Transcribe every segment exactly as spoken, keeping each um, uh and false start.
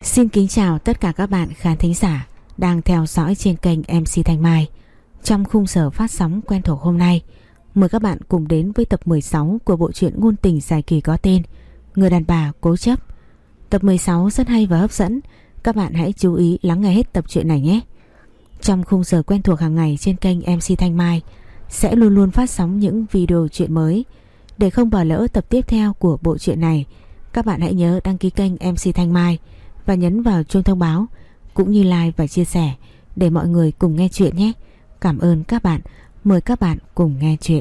Xin kính chào tất cả các bạn khán thính giả đang theo dõi trên kênh em xê Thanh Mai. Trong khung giờ phát sóng quen thuộc hôm nay, mời các bạn cùng đến với tập mười sáu của bộ truyện ngôn tình dài kỳ có tên Người đàn bà cố chấp. Tập mười sáu rất hay và hấp dẫn, các bạn hãy chú ý lắng nghe hết tập truyện này nhé. Trong khung giờ quen thuộc hàng ngày trên kênh em xê Thanh Mai sẽ luôn luôn phát sóng những video truyện mới. Để không bỏ lỡ tập tiếp theo của bộ truyện này, các bạn hãy nhớ đăng ký kênh em xê Thanh Mai và nhấn vào chuông thông báo cũng như like và chia sẻ để mọi người cùng nghe chuyện nhé. Cảm ơn các bạn. Mời các bạn cùng nghe chuyện.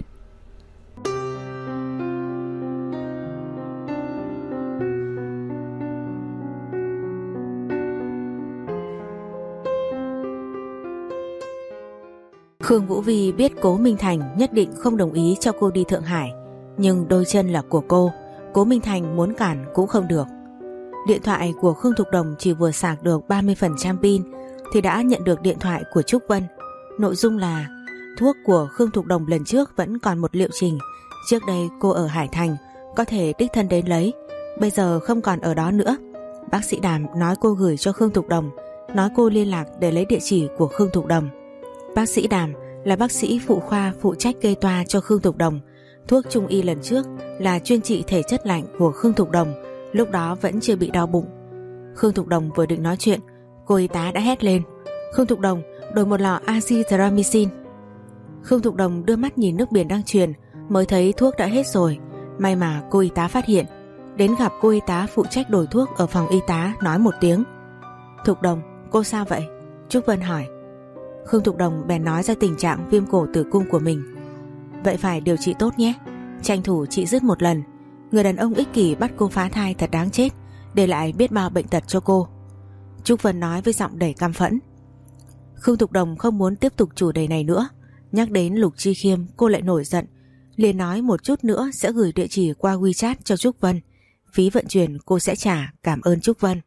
Khương Vũ Vi biết Cố Minh Thành nhất định không đồng ý cho cô đi Thượng Hải, nhưng đôi chân là của cô, Cố Minh Thành muốn cản cũng không được. Điện thoại của Khương Thục Đồng chỉ vừa sạc được ba mươi phần trăm pin thì đã nhận được điện thoại của Trúc Vân. Nội dung là thuốc của Khương Thục Đồng lần trước vẫn còn một liệu trình. Trước đây cô ở Hải Thành, có thể đích thân đến lấy, bây giờ không còn ở đó nữa. Bác sĩ Đàm nói cô gửi cho Khương Thục Đồng, nói cô liên lạc để lấy địa chỉ của Khương Thục Đồng. Bác sĩ Đàm là bác sĩ phụ khoa phụ trách kê toa cho Khương Thục Đồng. Thuốc trung y lần trước là chuyên trị thể chất lạnh của Khương Thục Đồng, lúc đó vẫn chưa bị đau bụng. Khương Thục Đồng vừa định nói chuyện, cô y tá đã hét lên: Khương Thục Đồng, đổi một lọ azithromycin. Khương Thục Đồng đưa mắt nhìn nước biển đang truyền, mới thấy thuốc đã hết rồi. May mà cô y tá phát hiện, đến gặp cô y tá phụ trách đổi thuốc ở phòng y tá, nói một tiếng: Thục Đồng, cô sao vậy? Trúc Vân hỏi. Khương Thục Đồng bèn nói ra tình trạng viêm cổ tử cung của mình. Vậy phải điều trị tốt nhé, tranh thủ trị dứt một lần. Người đàn ông ích kỷ bắt cô phá thai thật đáng chết, để lại biết bao bệnh tật cho cô. Trúc Vân nói với giọng đầy căm phẫn. Khương Thục Đồng không muốn tiếp tục chủ đề này nữa. Nhắc đến Lục Chi Khiêm cô lại nổi giận, liền nói một chút nữa sẽ gửi địa chỉ qua WeChat cho Trúc Vân. Phí vận chuyển cô sẽ trả, cảm ơn Trúc Vân.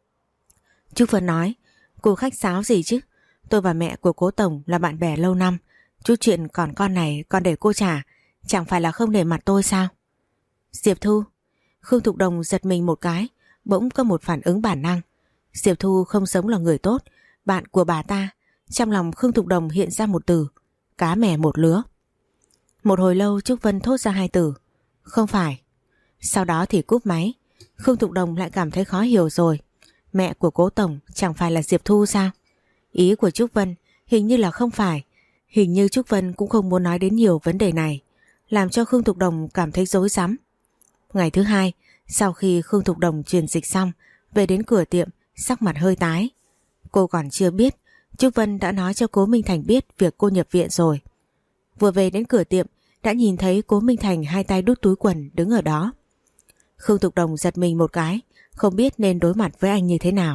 Trúc Vân nói: Cô khách sáo gì chứ, tôi và mẹ của Cố Tổng là bạn bè lâu năm, chút chuyện còn con này còn để cô trả, chẳng phải là không để mặt tôi sao? Diệp Thu. Khương Thục Đồng giật mình một cái, bỗng có một phản ứng bản năng. Diệp Thu không giống là người tốt, bạn của bà ta. Trong lòng Khương Thục Đồng hiện ra một từ: cá mè một lứa. Một hồi lâu Trúc Vân thốt ra hai từ: không phải. Sau đó thì cúp máy. Khương Thục Đồng lại cảm thấy khó hiểu rồi. Mẹ của Cố Tổng chẳng phải là Diệp Thu sao? Ý của Trúc Vân hình như là không phải. Hình như Trúc Vân cũng không muốn nói đến nhiều vấn đề này, làm cho Khương Thục Đồng cảm thấy rối rắm. Ngày thứ hai, sau khi Khương Thục Đồng truyền dịch xong, về đến cửa tiệm, sắc mặt hơi tái. Cô còn chưa biết, Trúc Vân đã nói cho Cố Minh Thành biết việc cô nhập viện rồi. Vừa về đến cửa tiệm, đã nhìn thấy Cố Minh Thành hai tay đút túi quần đứng ở đó. Khương Thục Đồng giật mình một cái, không biết nên đối mặt với anh như thế nào.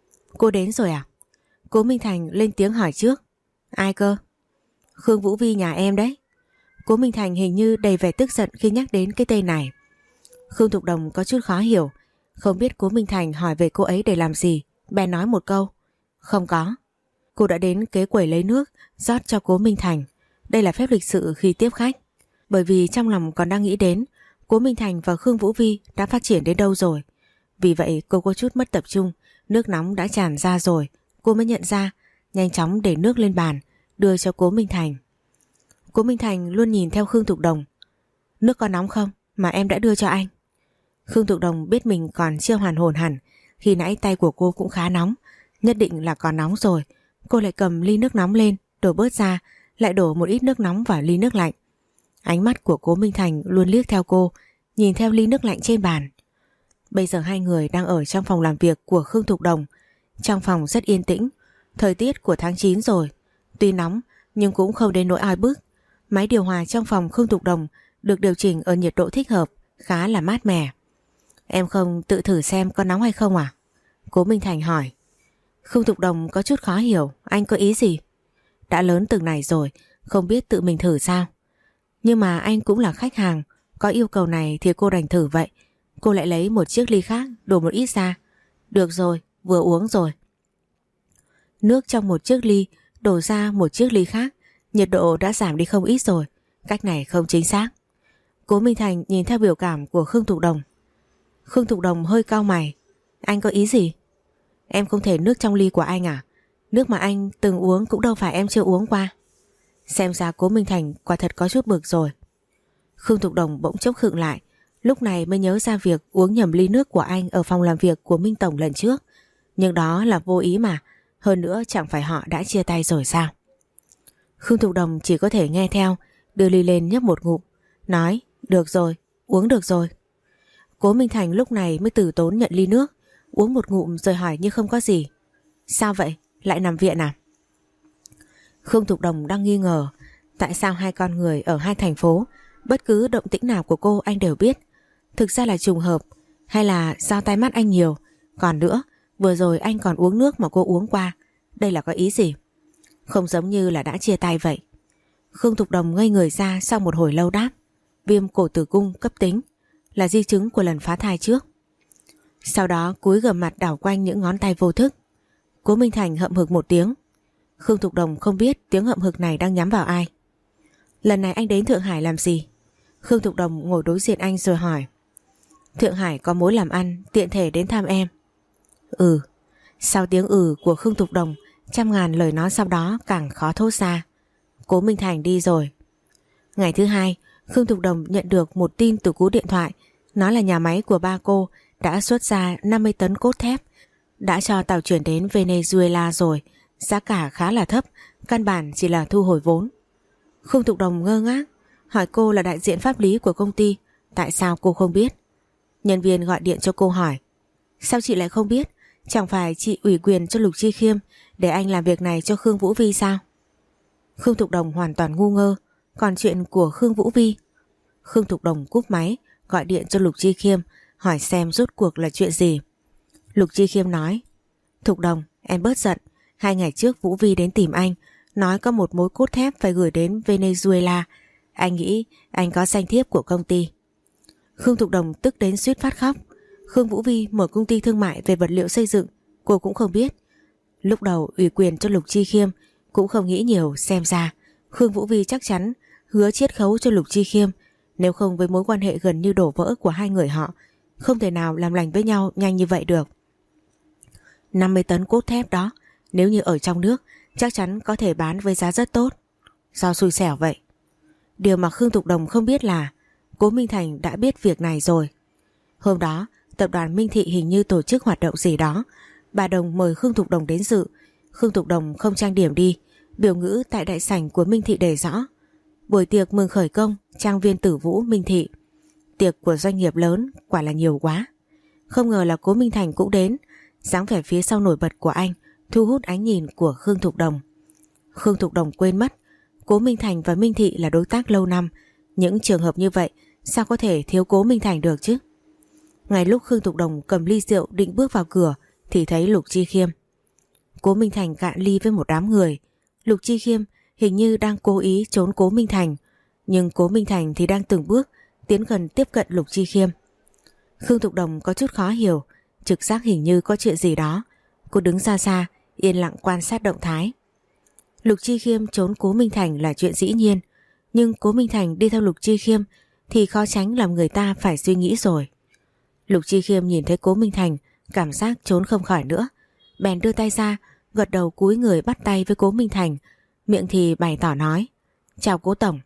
Cô đến rồi à? Cố Minh Thành lên tiếng hỏi trước. Ai cơ? Khương Vũ Vi nhà em đấy. Cố Minh Thành hình như đầy vẻ tức giận khi nhắc đến cái tên này. Khương Thục Đồng có chút khó hiểu, không biết Cố Minh Thành hỏi về cô ấy để làm gì, bèn nói một câu: không có. Cô đã đến kế quầy lấy nước rót cho Cố Minh Thành. Đây là phép lịch sự khi tiếp khách, bởi vì trong lòng còn đang nghĩ đến Cố Minh Thành và Khương Vũ Vi đã phát triển đến đâu rồi. Vì vậy cô có chút mất tập trung. Nước nóng đã tràn ra rồi, cô mới nhận ra, nhanh chóng để nước lên bàn đưa cho Cố Minh Thành. Cố Minh Thành luôn nhìn theo Khương Thục Đồng. Nước có nóng không mà em đã đưa cho anh? Khương Thục Đồng biết mình còn chưa hoàn hồn hẳn, khi nãy tay của cô cũng khá nóng, nhất định là còn nóng rồi. Cô lại cầm ly nước nóng lên, đổ bớt ra, lại đổ một ít nước nóng vào ly nước lạnh. Ánh mắt của Cố Minh Thành luôn liếc theo cô, nhìn theo ly nước lạnh trên bàn. Bây giờ hai người đang ở trong phòng làm việc của Khương Thục Đồng. Trong phòng rất yên tĩnh, thời tiết của tháng chín rồi, tuy nóng nhưng cũng không đến nỗi oi bức. Máy điều hòa trong phòng Khương Thục Đồng được điều chỉnh ở nhiệt độ thích hợp, khá là mát mẻ. Em không tự thử xem có nóng hay không à? Cố Minh Thành hỏi. Khương Thục Đồng có chút khó hiểu, anh có ý gì? Đã lớn từng này rồi, không biết tự mình thử sao? Nhưng mà anh cũng là khách hàng, có yêu cầu này thì cô đành thử vậy. Cô lại lấy một chiếc ly khác, đổ một ít ra. Được rồi, vừa uống rồi. Nước trong một chiếc ly đổ ra một chiếc ly khác, nhiệt độ đã giảm đi không ít rồi. Cách này không chính xác. Cố Minh Thành nhìn theo biểu cảm của Khương Thục Đồng. Khương Thục Đồng hơi cau mày. Anh có ý gì? Em không thể nước trong ly của anh à? Nước mà anh từng uống cũng đâu phải em chưa uống qua. Xem ra Cố Minh Thành quả thật có chút bực rồi. Khương Thục Đồng bỗng chốc khựng lại, lúc này mới nhớ ra việc uống nhầm ly nước của anh ở phòng làm việc của Minh Tổng lần trước. Nhưng đó là vô ý mà, hơn nữa chẳng phải họ đã chia tay rồi sao? Khương Thục Đồng chỉ có thể nghe theo, đưa ly lên nhấp một ngụm, nói được rồi, uống được rồi. Cố Minh Thành lúc này mới từ tốn nhận ly nước, uống một ngụm rồi hỏi như không có gì. Sao vậy? Lại nằm viện à? Khương Thục Đồng đang nghi ngờ tại sao hai con người ở hai thành phố, bất cứ động tĩnh nào của cô anh đều biết. Thực ra là trùng hợp, hay là do tai mắt anh nhiều. Còn nữa, vừa rồi anh còn uống nước mà cô uống qua. Đây là có ý gì? Không giống như là đã chia tay vậy. Khương Thục Đồng ngây người ra sau một hồi lâu đáp. Viêm cổ tử cung cấp tính, là di chứng của lần phá thai trước. Sau đó cúi gằm mặt đảo quanh những ngón tay vô thức. Cố Minh Thành hậm hực một tiếng. Khương Thục Đồng không biết tiếng hậm hực này đang nhắm vào ai. Lần này anh đến Thượng Hải làm gì? Khương Thục Đồng ngồi đối diện anh rồi hỏi. Thượng Hải có mối làm ăn, tiện thể đến thăm em. Ừ. Sau tiếng ừ của Khương Thục Đồng, trăm ngàn lời nói sau đó càng khó thốt ra. Cố Minh Thành đi rồi. Ngày thứ hai, Khương Thục Đồng nhận được một tin từ cú điện thoại, nói là nhà máy của ba cô đã xuất ra năm mươi tấn cốt thép, đã cho tàu chuyển đến Venezuela rồi, giá cả khá là thấp, căn bản chỉ là thu hồi vốn. Khương Thục Đồng ngơ ngác, hỏi cô là đại diện pháp lý của công ty, tại sao cô không biết? Nhân viên gọi điện cho cô hỏi, sao chị lại không biết? Chẳng phải chị ủy quyền cho Lục Chi Khiêm để anh làm việc này cho Khương Vũ Vi sao? Khương Thục Đồng hoàn toàn ngu ngơ. Còn chuyện của Khương Vũ Vi? Khương Thục Đồng cúp máy, gọi điện cho Lục Chi Khiêm, hỏi xem rốt cuộc là chuyện gì. Lục Chi Khiêm nói, Thục Đồng, em bớt giận. Hai ngày trước Vũ Vi đến tìm anh, nói có một mối cốt thép phải gửi đến Venezuela. Anh nghĩ anh có danh thiếp của công ty. Khương Thục Đồng tức đến suýt phát khóc. Khương Vũ Vi mở công ty thương mại về vật liệu xây dựng, cô cũng không biết. Lúc đầu ủy quyền cho Lục Chi Khiêm, cũng không nghĩ nhiều, xem ra Khương Vũ Vi chắc chắn hứa chiết khấu cho Lục Chi Khiêm, nếu không với mối quan hệ gần như đổ vỡ của hai người họ, không thể nào làm lành với nhau nhanh như vậy được. năm mươi tấn cốt thép đó, nếu như ở trong nước, chắc chắn có thể bán với giá rất tốt. Do xui xẻo vậy. Điều mà Khương Thục Đồng không biết là Cố Minh Thành đã biết việc này rồi. Hôm đó, tập đoàn Minh Thị hình như tổ chức hoạt động gì đó, bà Đồng mời Khương Thục Đồng đến dự. Khương Thục Đồng không trang điểm đi, biểu ngữ tại đại sảnh của Minh Thị đề rõ: buổi tiệc mừng khởi công trang viên Tử Vũ Minh Thị. Tiệc của doanh nghiệp lớn quả là nhiều quá. Không ngờ là Cố Minh Thành cũng đến, dáng vẻ phía sau nổi bật của anh thu hút ánh nhìn của Khương Thục Đồng. Khương Thục Đồng quên mất Cố Minh Thành và Minh Thị là đối tác lâu năm, những trường hợp như vậy sao có thể thiếu Cố Minh Thành được chứ. Ngay lúc Khương Thục Đồng cầm ly rượu định bước vào cửa thì thấy Lục Chi Khiêm. Cố Minh Thành cạn ly với một đám người. Lục Chi Khiêm hình như đang cố ý trốn Cố Minh Thành, nhưng Cố Minh Thành thì đang từng bước tiến gần tiếp cận Lục Chi Khiêm. Khương Thục Đồng có chút khó hiểu, trực giác hình như có chuyện gì đó. Cô đứng xa xa, yên lặng quan sát động thái. Lục Chi Khiêm trốn Cố Minh Thành là chuyện dĩ nhiên, nhưng Cố Minh Thành đi theo Lục Chi Khiêm thì khó tránh làm người ta phải suy nghĩ rồi. Lục Chi Khiêm nhìn thấy Cố Minh Thành, cảm giác trốn không khỏi nữa, bèn đưa tay ra, gật đầu cúi người bắt tay với Cố Minh Thành, miệng thì bày tỏ nói: chào Cố Tổng.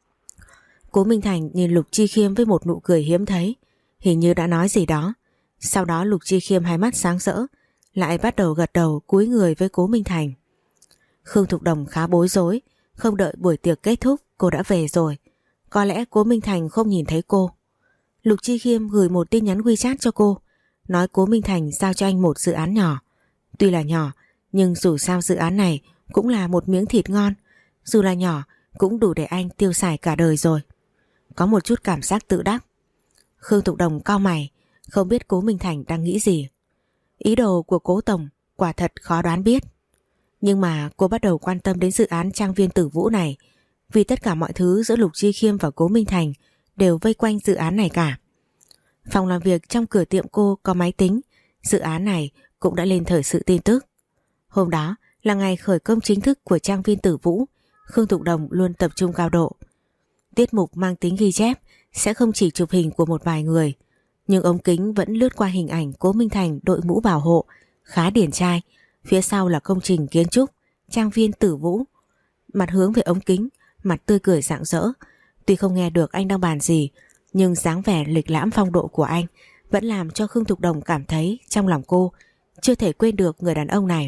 Cố Minh Thành nhìn Lục Chi Khiêm với một nụ cười hiếm thấy, hình như đã nói gì đó. Sau đó Lục Chi Khiêm hai mắt sáng rỡ, lại bắt đầu gật đầu cúi người với Cố Minh Thành. Khương Thục Đồng khá bối rối, không đợi buổi tiệc kết thúc cô đã về rồi. Có lẽ Cố Minh Thành không nhìn thấy cô. Lục Chi Khiêm gửi một tin nhắn WeChat cho cô, nói Cố Minh Thành giao cho anh một dự án nhỏ. Tuy là nhỏ, nhưng dù sao dự án này cũng là một miếng thịt ngon, dù là nhỏ cũng đủ để anh tiêu xài cả đời rồi. Có một chút cảm giác tự đắc. Khương Thục Đồng cau mày, không biết Cố Minh Thành đang nghĩ gì. Ý đồ của Cố Tổng quả thật khó đoán biết. Nhưng mà cô bắt đầu quan tâm đến dự án trang viên Tử Vũ này, vì tất cả mọi thứ giữa Lục Chi Khiêm và Cố Minh Thành đều vây quanh dự án này cả. Phòng làm việc trong cửa tiệm cô có máy tính, dự án này cũng đã lên thời sự tin tức. Hôm đó là ngày khởi công chính thức của trang viên Tử Vũ, Khương Thục Đồng luôn tập trung cao độ. Tiết mục mang tính ghi chép sẽ không chỉ chụp hình của một vài người, nhưng ống kính vẫn lướt qua hình ảnh Cố Minh Thành đội mũ bảo hộ, khá điển trai. Phía sau là công trình kiến trúc trang viên Tử Vũ, mặt hướng về ống kính, mặt tươi cười rạng rỡ. Tuy không nghe được anh đang bàn gì, nhưng dáng vẻ lịch lãm phong độ của anh vẫn làm cho Khương Thục Đồng cảm thấy trong lòng cô chưa thể quên được người đàn ông này.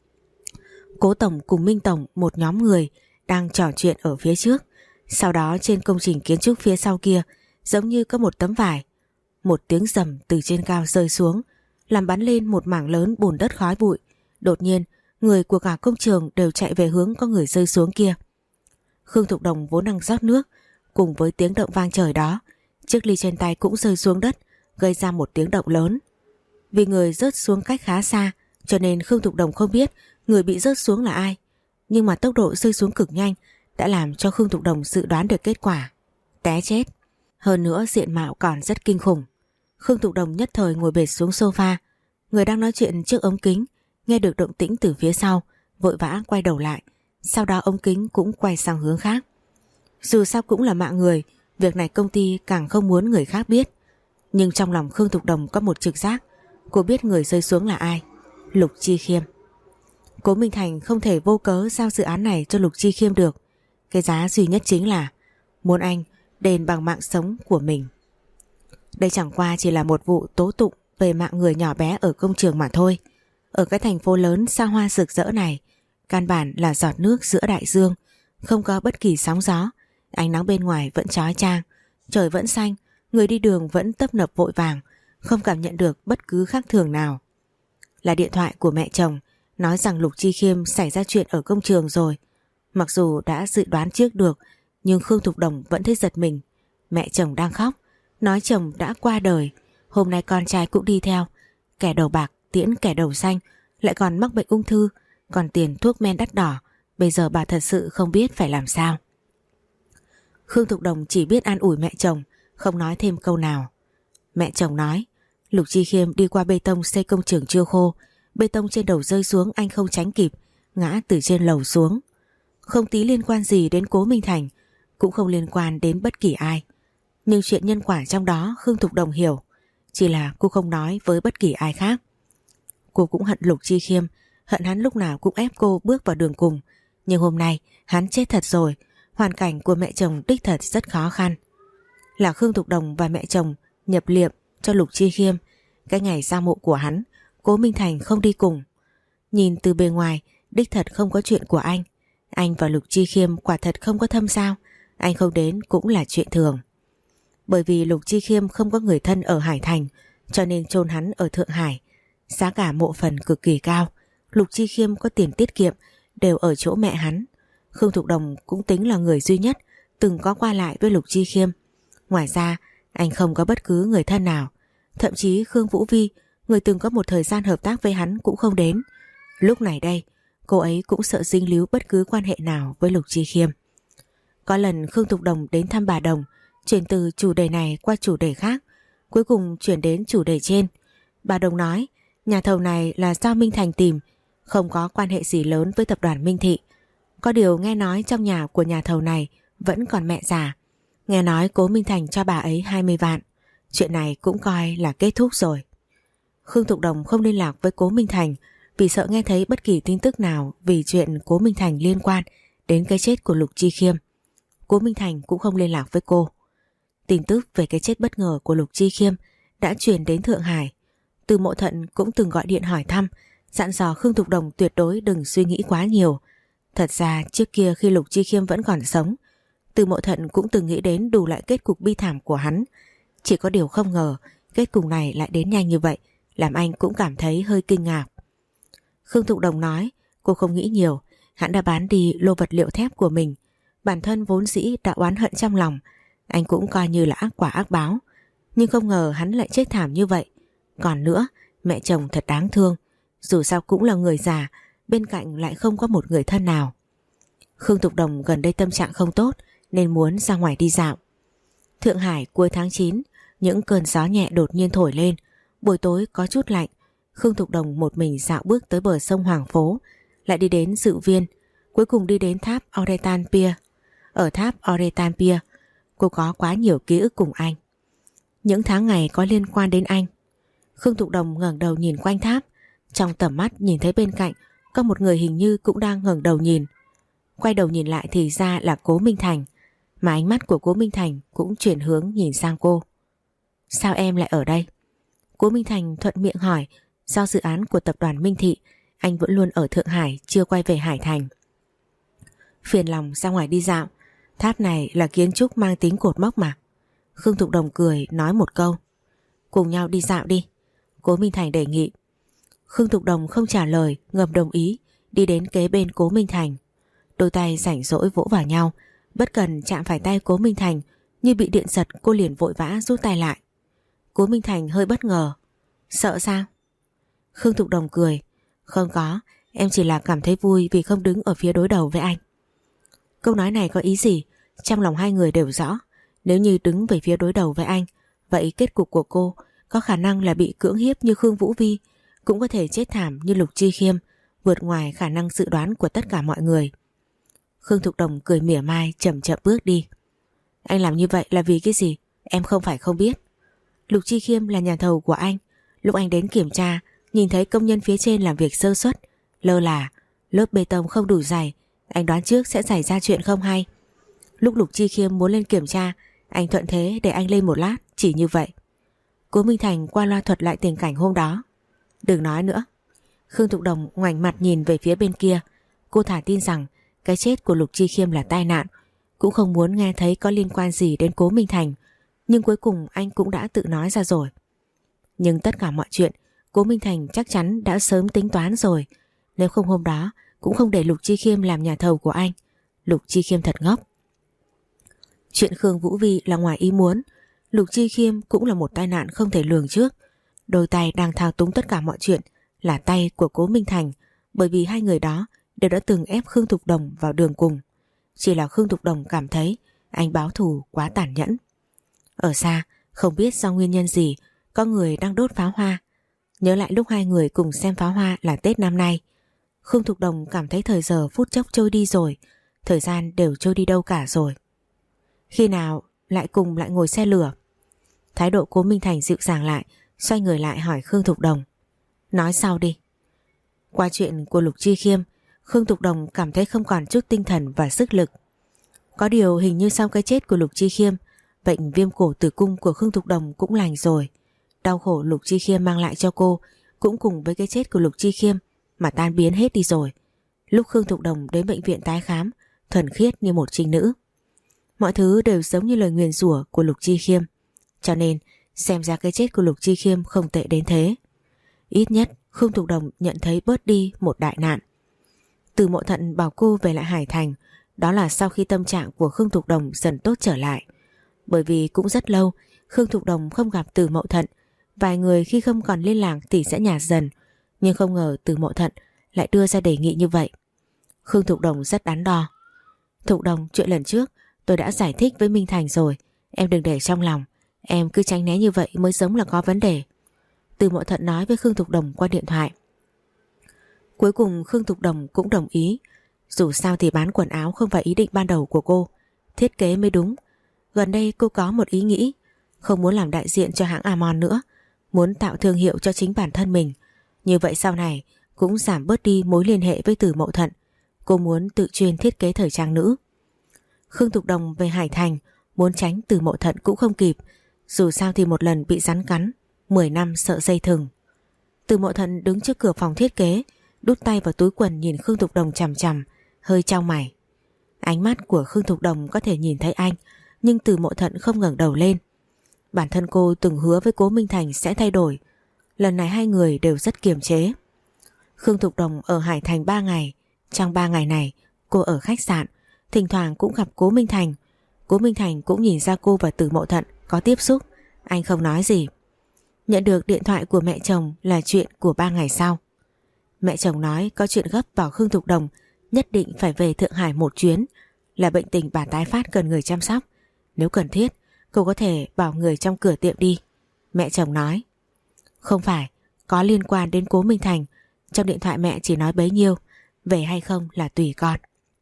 Cố tổng cùng Minh tổng, một nhóm người đang trò chuyện ở phía trước. Sau đó trên công trình kiến trúc phía sau kia giống như có một tấm vải. Một tiếng rầm từ trên cao rơi xuống, làm bắn lên một mảng lớn bùn đất khói bụi. Đột nhiên, người của cả công trường đều chạy về hướng có người rơi xuống kia. Khương Thục Đồng vốn đang rót nước, cùng với tiếng động vang trời đó, chiếc ly trên tay cũng rơi xuống đất, gây ra một tiếng động lớn. Vì người rớt xuống cách khá xa, cho nên Khương Thục Đồng không biết người bị rớt xuống là ai. Nhưng mà tốc độ rơi xuống cực nhanh đã làm cho Khương Thục Đồng dự đoán được kết quả: té chết. Hơn nữa diện mạo còn rất kinh khủng. Khương Thục Đồng nhất thời ngồi bệt xuống sofa. Người đang nói chuyện trước ống kính nghe được động tĩnh từ phía sau, vội vã quay đầu lại. Sau đó ống kính cũng quay sang hướng khác. Dù sao cũng là mạng người, việc này công ty càng không muốn người khác biết. Nhưng trong lòng Khương Thục Đồng có một trực giác, cô biết người rơi xuống là ai: Lục Chi Khiêm. Cố Minh Thành không thể vô cớ giao dự án này cho Lục Chi Khiêm được. Cái giá duy nhất chính là muốn anh đền bằng mạng sống của mình. Đây chẳng qua chỉ là một vụ tố tụng về mạng người nhỏ bé ở công trường mà thôi. Ở cái thành phố lớn xa hoa rực rỡ này, căn bản là giọt nước giữa đại dương, không có bất kỳ sóng gió. Ánh nắng bên ngoài vẫn chói chang, trời vẫn xanh, người đi đường vẫn tấp nập vội vàng, không cảm nhận được bất cứ khác thường nào. Là điện thoại của mẹ chồng nói rằng Lục Chi Khiêm xảy ra chuyện ở công trường rồi. Mặc dù đã dự đoán trước được, nhưng Khương Thục Đồng vẫn thấy giật mình. Mẹ chồng đang khóc, nói chồng đã qua đời, hôm nay con trai cũng đi theo. Kẻ đầu bạc tiễn kẻ đầu xanh, lại còn mắc bệnh ung thư, còn tiền thuốc men đắt đỏ. Bây giờ bà thật sự không biết phải làm sao. Khương Thục Đồng chỉ biết an ủi mẹ chồng, không nói thêm câu nào. Mẹ chồng nói Lục Chi Khiêm đi qua bê tông xây công trường chưa khô, bê tông trên đầu rơi xuống, anh không tránh kịp, ngã từ trên lầu xuống. Không tí liên quan gì đến Cố Minh Thành, cũng không liên quan đến bất kỳ ai. Nhưng chuyện nhân quả trong đó Khương Thục Đồng hiểu, chỉ là cô không nói với bất kỳ ai khác. Cô cũng hận Lục Chi Khiêm, hận hắn lúc nào cũng ép cô bước vào đường cùng. Nhưng hôm nay hắn chết thật rồi, hoàn cảnh của mẹ chồng đích thật rất khó khăn. Là Khương Thục Đồng và mẹ chồng nhập liệm cho Lục Chi Khiêm. Cái ngày ra mộ của hắn, Cố Minh Thành không đi cùng. Nhìn từ bề ngoài, đích thật không có chuyện của anh. Anh và Lục Chi Khiêm quả thật không có thâm giao, anh không đến cũng là chuyện thường. Bởi vì Lục Chi Khiêm không có người thân ở Hải Thành, cho nên chôn hắn ở Thượng Hải. Giá cả mộ phần cực kỳ cao, Lục Chi Khiêm có tiền tiết kiệm đều ở chỗ mẹ hắn. Khương Thục Đồng cũng tính là người duy nhất từng có qua lại với Lục Chi Khiêm. Ngoài ra anh không có bất cứ người thân nào. Thậm chí Khương Vũ Vi, người từng có một thời gian hợp tác với hắn, cũng không đến. Lúc này đây cô ấy cũng sợ dính líu bất cứ quan hệ nào với Lục Chi Khiêm. Có lần Khương Thục Đồng đến thăm bà Đồng, chuyển từ chủ đề này qua chủ đề khác, cuối cùng chuyển đến chủ đề trên. Bà Đồng nói nhà thầu này là do Minh Thành tìm, không có quan hệ gì lớn với tập đoàn Minh Thị. Có điều nghe nói trong nhà của nhà thầu này vẫn còn mẹ già. Nghe nói Cố Minh Thành cho bà ấy hai mươi vạn. Chuyện này cũng coi là kết thúc rồi. Khương Thục Đồng không liên lạc với Cố Minh Thành vì sợ nghe thấy bất kỳ tin tức nào vì chuyện Cố Minh Thành liên quan đến cái chết của Lục Chi Khiêm. Cố Minh Thành cũng không liên lạc với cô. Tin tức về cái chết bất ngờ của Lục Chi Khiêm đã truyền đến Thượng Hải. Từ Mộ Thận cũng từng gọi điện hỏi thăm, dặn dò Khương Thục Đồng tuyệt đối đừng suy nghĩ quá nhiều. Thật ra trước kia khi Lục Chi Khiêm vẫn còn sống, Từ Mộ Thận cũng từng nghĩ đến đủ loại kết cục bi thảm của hắn. Chỉ có điều không ngờ kết cục này lại đến nhanh như vậy, làm anh cũng cảm thấy hơi kinh ngạc. Khương Thục Đồng nói cô không nghĩ nhiều, hắn đã bán đi lô vật liệu thép của mình. Bản thân vốn dĩ đã oán hận trong lòng, anh cũng coi như là ác quả ác báo. Nhưng không ngờ hắn lại chết thảm như vậy. Còn nữa, mẹ chồng thật đáng thương, dù sao cũng là người già, bên cạnh lại không có một người thân nào. Khương Thục Đồng gần đây tâm trạng không tốt nên muốn ra ngoài đi dạo. Thượng Hải cuối tháng chín, những cơn gió nhẹ đột nhiên thổi lên, buổi tối có chút lạnh. Khương Thục Đồng một mình dạo bước tới bờ sông Hoàng Phố, lại đi đến Dự Viên, cuối cùng đi đến tháp Oretan Pier. Ở tháp Oretan Pier, cô có quá nhiều ký ức cùng anh, những tháng ngày có liên quan đến anh. Khương Thục Đồng ngẩng đầu nhìn quanh tháp, Trong tầm mắt nhìn thấy bên cạnh có một người hình như cũng đang ngẩng đầu nhìn. Quay đầu nhìn lại thì ra là Cố Minh Thành, mà ánh mắt của Cố Minh Thành cũng chuyển hướng nhìn sang cô. Sao em lại ở đây? Cố Minh Thành thuận miệng hỏi, do dự án của tập đoàn Minh Thị, anh vẫn luôn ở Thượng Hải, chưa quay về Hải Thành. Phiền lòng ra ngoài đi dạo, tháp này là kiến trúc mang tính cột mốc mà. Khương Thục Đồng cười nói một câu. Cùng nhau đi dạo đi, Cố Minh Thành đề nghị. Khương Thục Đồng không trả lời, ngầm đồng ý, đi đến kế bên Cố Minh Thành. Đôi tay rảnh rỗi vỗ vào nhau, bất cần chạm phải tay Cố Minh Thành, như bị điện giật, cô liền vội vã rút tay lại. Cố Minh Thành hơi bất ngờ. Sợ sao? Khương Thục Đồng cười. Không có, em chỉ là cảm thấy vui vì không đứng ở phía đối đầu với anh. Câu nói này có ý gì? Trong lòng hai người đều rõ, nếu như đứng về phía đối đầu với anh, vậy kết cục của cô có khả năng là bị cưỡng hiếp như Khương Vũ Vi, cũng có thể chết thảm như Lục Chi Khiêm, vượt ngoài khả năng dự đoán của tất cả mọi người. Khương Thục Đồng cười mỉa mai, chậm chậm bước đi. Anh làm như vậy là vì cái gì? Em không phải không biết. Lục Chi Khiêm là nhà thầu của anh. Lúc anh đến kiểm tra, nhìn thấy công nhân phía trên làm việc sơ suất, lơ là, lớp bê tông không đủ dày, anh đoán trước sẽ xảy ra chuyện không hay. Lúc Lục Chi Khiêm muốn lên kiểm tra, anh thuận thế để anh lên một lát, chỉ như vậy. Cố Minh Thành qua loa thuật lại tình cảnh hôm đó. Đừng nói nữa. Khương Thục Đồng ngoảnh mặt nhìn về phía bên kia. Cô thả tin rằng cái chết của Lục Chi Khiêm là tai nạn, cũng không muốn nghe thấy có liên quan gì đến Cố Minh Thành. Nhưng cuối cùng anh cũng đã tự nói ra rồi. Nhưng tất cả mọi chuyện Cố Minh Thành chắc chắn đã sớm tính toán rồi. Nếu không hôm đó cũng không để Lục Chi Khiêm làm nhà thầu của anh. Lục Chi Khiêm thật ngốc. Chuyện Khương Vũ Vi là ngoài ý muốn, Lục Chi Khiêm cũng là một tai nạn không thể lường trước. Đôi tay đang thao túng tất cả mọi chuyện là tay của Cố Minh Thành, bởi vì hai người đó đều đã từng ép Khương Thục Đồng vào đường cùng. Chỉ là Khương Thục Đồng cảm thấy anh báo thù quá tàn nhẫn. Ở xa, không biết do nguyên nhân gì, có người đang đốt pháo hoa. Nhớ lại lúc hai người cùng xem pháo hoa là Tết năm nay, Khương Thục Đồng cảm thấy thời giờ phút chốc trôi đi rồi, thời gian đều trôi đi đâu cả rồi. Khi nào lại cùng lại ngồi xe lửa? Thái độ Cố Minh Thành dịu dàng lại, xoay người lại hỏi Khương Thục Đồng. Nói sau đi. Qua chuyện của Lục Chi Khiêm, Khương Thục Đồng cảm thấy không còn chút tinh thần và sức lực. Có điều hình như sau cái chết của Lục Chi Khiêm, bệnh viêm cổ tử cung của Khương Thục Đồng cũng lành rồi. Đau khổ Lục Chi Khiêm mang lại cho cô cũng cùng với cái chết của Lục Chi Khiêm mà tan biến hết đi rồi. Lúc Khương Thục Đồng đến bệnh viện tái khám, thuần khiết như một trinh nữ. Mọi thứ đều giống như lời nguyền rủa của Lục Chi Khiêm. Cho nên xem ra cái chết của Lục Chi Khiêm không tệ đến thế. Ít nhất Khương Thục Đồng nhận thấy bớt đi một đại nạn. Từ Mộ Thận bảo cô về lại Hải Thành, đó là sau khi tâm trạng của Khương Thục Đồng dần tốt trở lại. Bởi vì cũng rất lâu Khương Thục Đồng không gặp Từ Mộ Thận, vài người khi không còn liên lạc thì sẽ nhạt dần, nhưng không ngờ Từ Mộ Thận lại đưa ra đề nghị như vậy. Khương Thục Đồng rất đắn đo. Thục Đồng, chuyện lần trước tôi đã giải thích với Minh Thành rồi, em đừng để trong lòng, em cứ tránh né như vậy mới giống là có vấn đề. Từ Mộ Thận nói với Khương Thục Đồng qua điện thoại. Cuối cùng Khương Thục Đồng cũng đồng ý. Dù sao thì bán quần áo không phải ý định ban đầu của cô, thiết kế mới đúng. Gần đây cô có một ý nghĩ, không muốn làm đại diện cho hãng Amon nữa, muốn tạo thương hiệu cho chính bản thân mình. Như vậy sau này cũng giảm bớt đi mối liên hệ với Từ Mộ Thận. Cô muốn tự chuyên thiết kế thời trang nữ. Khương Thục Đồng về Hải Thành muốn tránh Từ Mộ Thận cũng không kịp. Dù sao thì một lần bị rắn cắn, mười năm sợ dây thừng. Từ Mộ Thận đứng trước cửa phòng thiết kế, đút tay vào túi quần nhìn Khương Thục Đồng chằm chằm, hơi chau mày. Ánh mắt của Khương Thục Đồng có thể nhìn thấy anh, nhưng Từ Mộ Thận không ngẩng đầu lên. Bản thân cô từng hứa với Cố Minh Thành sẽ thay đổi. Lần này hai người đều rất kiềm chế. Khương Thục Đồng ở Hải Thành ba ngày. Trong ba ngày này cô ở khách sạn, thỉnh thoảng cũng gặp Cố Minh Thành. Cố Minh Thành cũng nhìn ra cô và Từ Mộ Thận có tiếp xúc. Anh không nói gì. Nhận được điện thoại của mẹ chồng là chuyện của ba ngày sau. Mẹ chồng nói có chuyện gấp, bảo Khương Thục Đồng nhất định phải về Thượng Hải một chuyến, là bệnh tình bà tái phát cần người chăm sóc. Nếu cần thiết cô có thể bảo người trong cửa tiệm đi. Mẹ chồng nói. Không phải, có liên quan đến Cố Minh Thành. Trong điện thoại mẹ chỉ nói bấy nhiêu, về hay không là tùy con.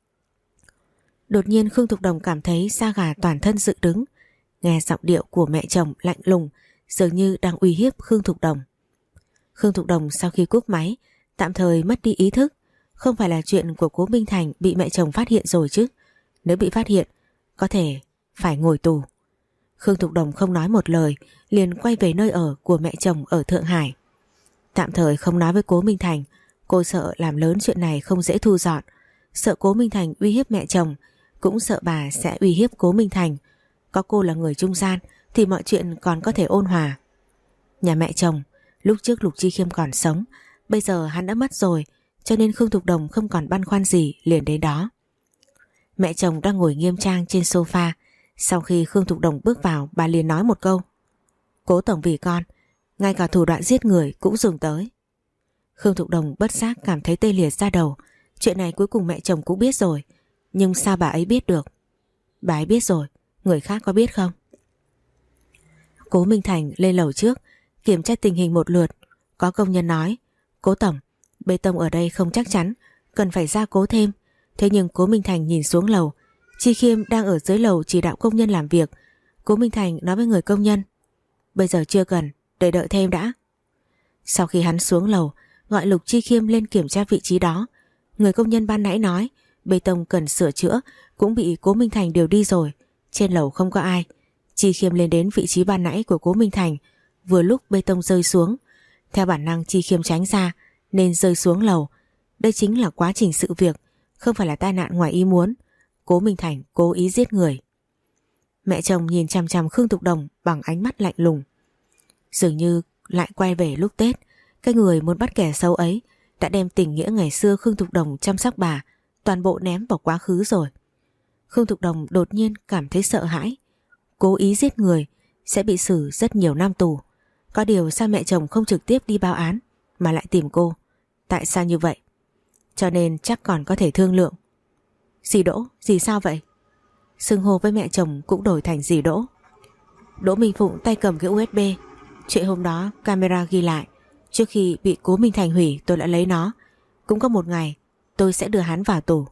Đột nhiên Khương Thục Đồng cảm thấy da gà toàn thân dựng đứng. Nghe giọng điệu của mẹ chồng lạnh lùng, dường như đang uy hiếp Khương Thục Đồng. Khương Thục Đồng sau khi cúp máy tạm thời mất đi ý thức. Không phải là chuyện của Cố Minh Thành bị mẹ chồng phát hiện rồi chứ. Nếu bị phát hiện có thể phải ngồi tù. Khương Thục Đồng không nói một lời, liền quay về nơi ở của mẹ chồng ở Thượng Hải. Tạm thời không nói với Cố Minh Thành, cô sợ làm lớn chuyện này không dễ thu dọn. Sợ Cố Minh Thành uy hiếp mẹ chồng, cũng sợ bà sẽ uy hiếp Cố Minh Thành. Có cô là người trung gian thì mọi chuyện còn có thể ôn hòa. Nhà mẹ chồng, lúc trước Lục Chi Khiêm còn sống, bây giờ hắn đã mất rồi, cho nên Khương Thục Đồng không còn băn khoăn gì, liền đến đó. Mẹ chồng đang ngồi nghiêm trang trên sofa. Sau khi Khương Thục Đồng bước vào, bà liền nói một câu: Cố tổng vì con, ngay cả thủ đoạn giết người cũng dùng tới. Khương Thục Đồng bất giác cảm thấy tê liệt da đầu. Chuyện này cuối cùng mẹ chồng cũng biết rồi, nhưng sao bà ấy biết được? Bà ấy biết rồi, người khác có biết không? Cố Minh Thành lên lầu trước kiểm tra tình hình một lượt. Có công nhân nói: Cố tổng, bê tông ở đây không chắc chắn, cần phải gia cố thêm. Thế nhưng Cố Minh Thành nhìn xuống lầu, Chi Khiêm đang ở dưới lầu chỉ đạo công nhân làm việc. Cố Minh Thành nói với người công nhân: Bây giờ chưa cần, để đợi thêm đã. Sau khi hắn xuống lầu, gọi Lục Chi Khiêm lên kiểm tra vị trí đó. Người công nhân ban nãy nói bê tông cần sửa chữa cũng bị Cố Minh Thành điều đi rồi. Trên lầu không có ai. Chi Khiêm lên đến vị trí ban nãy của Cố Minh Thành. Vừa lúc bê tông rơi xuống, theo bản năng Chi Khiêm tránh ra nên rơi xuống lầu. Đây chính là quá trình sự việc, không phải là tai nạn ngoài ý muốn. Cố Minh Thành cố ý giết người. Mẹ chồng nhìn chằm chằm Khương Thục Đồng bằng ánh mắt lạnh lùng. Dường như lại quay về lúc Tết. Cái người muốn bắt kẻ xấu ấy đã đem tình nghĩa ngày xưa Khương Thục Đồng chăm sóc bà toàn bộ ném vào quá khứ rồi. Khương Thục Đồng đột nhiên cảm thấy sợ hãi. Cố ý giết người sẽ bị xử rất nhiều năm tù. Có điều sao mẹ chồng không trực tiếp đi báo án mà lại tìm cô? Tại sao như vậy? Cho nên chắc còn có thể thương lượng. Dì Đỗ, dì sao vậy? Xưng hô với mẹ chồng cũng đổi thành dì Đỗ. Đỗ Minh Phụng tay cầm cái u ét bê. Chuyện hôm đó camera ghi lại. Trước khi bị Cố Minh Thành hủy tôi đã lấy nó. Cũng có một ngày tôi sẽ đưa hắn vào tù.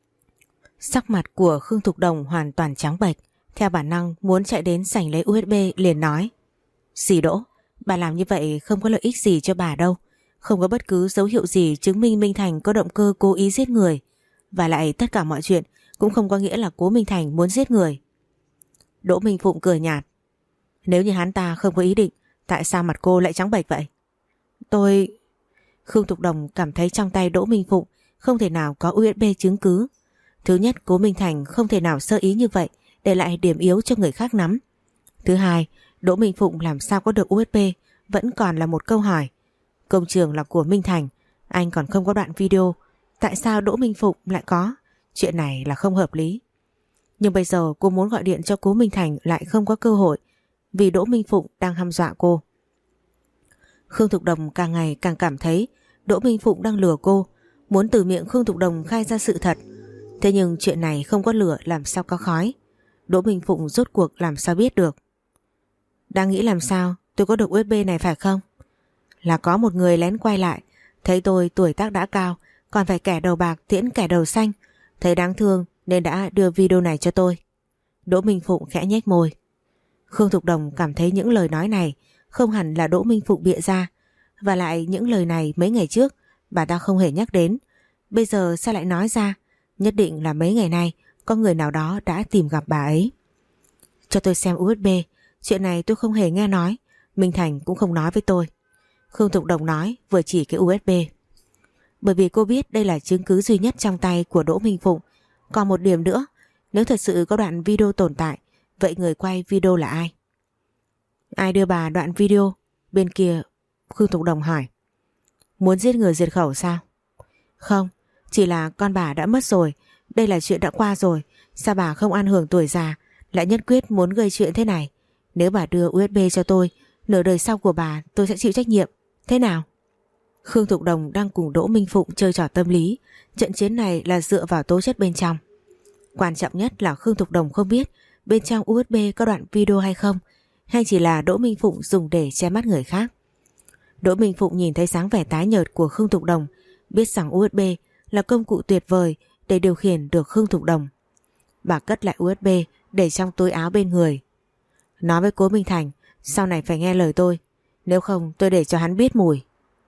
Sắc mặt của Khương Thục Đồng hoàn toàn trắng bệch. Theo bản năng muốn chạy đến sảnh lấy u ét bê, liền nói: Dì Đỗ, bà làm như vậy không có lợi ích gì cho bà đâu. Không có bất cứ dấu hiệu gì chứng minh Minh Thành có động cơ cố ý giết người. Và lại tất cả mọi chuyện cũng không có nghĩa là Cố Minh Thành muốn giết người. Đỗ Minh Phụng cười nhạt: Nếu như hắn ta không có ý định, tại sao mặt cô lại trắng bệch vậy? Tôi... Khương Thục Đồng cảm thấy trong tay Đỗ Minh Phụng không thể nào có u ét bê chứng cứ. Thứ nhất, Cố Minh Thành không thể nào sơ ý như vậy để lại điểm yếu cho người khác nắm. Thứ hai, Đỗ Minh Phụng làm sao có được u ét bê vẫn còn là một câu hỏi. Công trường là của Minh Thành, anh còn không có đoạn video, tại sao Đỗ Minh Phụng lại có? Chuyện này là không hợp lý. Nhưng bây giờ cô muốn gọi điện cho Cố Minh Thành lại không có cơ hội, vì Đỗ Minh Phụng đang hăm dọa cô. Khương Thục Đồng càng ngày càng cảm thấy Đỗ Minh Phụng đang lừa cô, muốn từ miệng Khương Thục Đồng khai ra sự thật. Thế nhưng chuyện này không có lửa làm sao có khói. Đỗ Minh Phụng rốt cuộc làm sao biết được? Đang nghĩ làm sao tôi có được u ét bê này phải không? Là có một người lén quay lại, thấy tôi tuổi tác đã cao, còn phải kẻ đầu bạc tiễn kẻ đầu xanh, thấy đáng thương nên đã đưa video này cho tôi. Đỗ Minh Phụng khẽ nhếch môi. Khương Thục Đồng cảm thấy những lời nói này không hẳn là Đỗ Minh Phụng bịa ra, và lại những lời này mấy ngày trước bà ta không hề nhắc đến. Bây giờ sao lại nói ra? Nhất định là mấy ngày nay có người nào đó đã tìm gặp bà ấy. Cho tôi xem u ét bê, chuyện này tôi không hề nghe nói, Minh Thành cũng không nói với tôi. Khương Thục Đồng nói vừa chỉ cái u ét bê. Bởi vì cô biết đây là chứng cứ duy nhất trong tay của Đỗ Minh Phụng. Còn một điểm nữa, nếu thật sự có đoạn video tồn tại, vậy người quay video là ai? Ai đưa bà đoạn video? Bên kia Khương Thục Đồng hỏi. Muốn giết người diệt khẩu sao? Không, chỉ là con bà đã mất rồi, đây là chuyện đã qua rồi. Sao bà không ăn hưởng tuổi già lại nhất quyết muốn gây chuyện thế này? Nếu bà đưa u ét bê cho tôi, nửa đời sau của bà tôi sẽ chịu trách nhiệm. Thế nào? Khương Thục Đồng đang cùng Đỗ Minh Phụng chơi trò tâm lý. Trận chiến này là dựa vào tố chất bên trong. Quan trọng nhất là Khương Thục Đồng không biết bên trong u ét bê có đoạn video hay không, hay chỉ là Đỗ Minh Phụng dùng để che mắt người khác. Đỗ Minh Phụng nhìn thấy dáng vẻ tái nhợt của Khương Thục Đồng, biết rằng u ét bê là công cụ tuyệt vời để điều khiển được Khương Thục Đồng. Bà cất lại u ét bê để trong túi áo bên người. Nói với Cố Minh Thành, sau này phải nghe lời tôi, nếu không tôi để cho hắn biết mùi.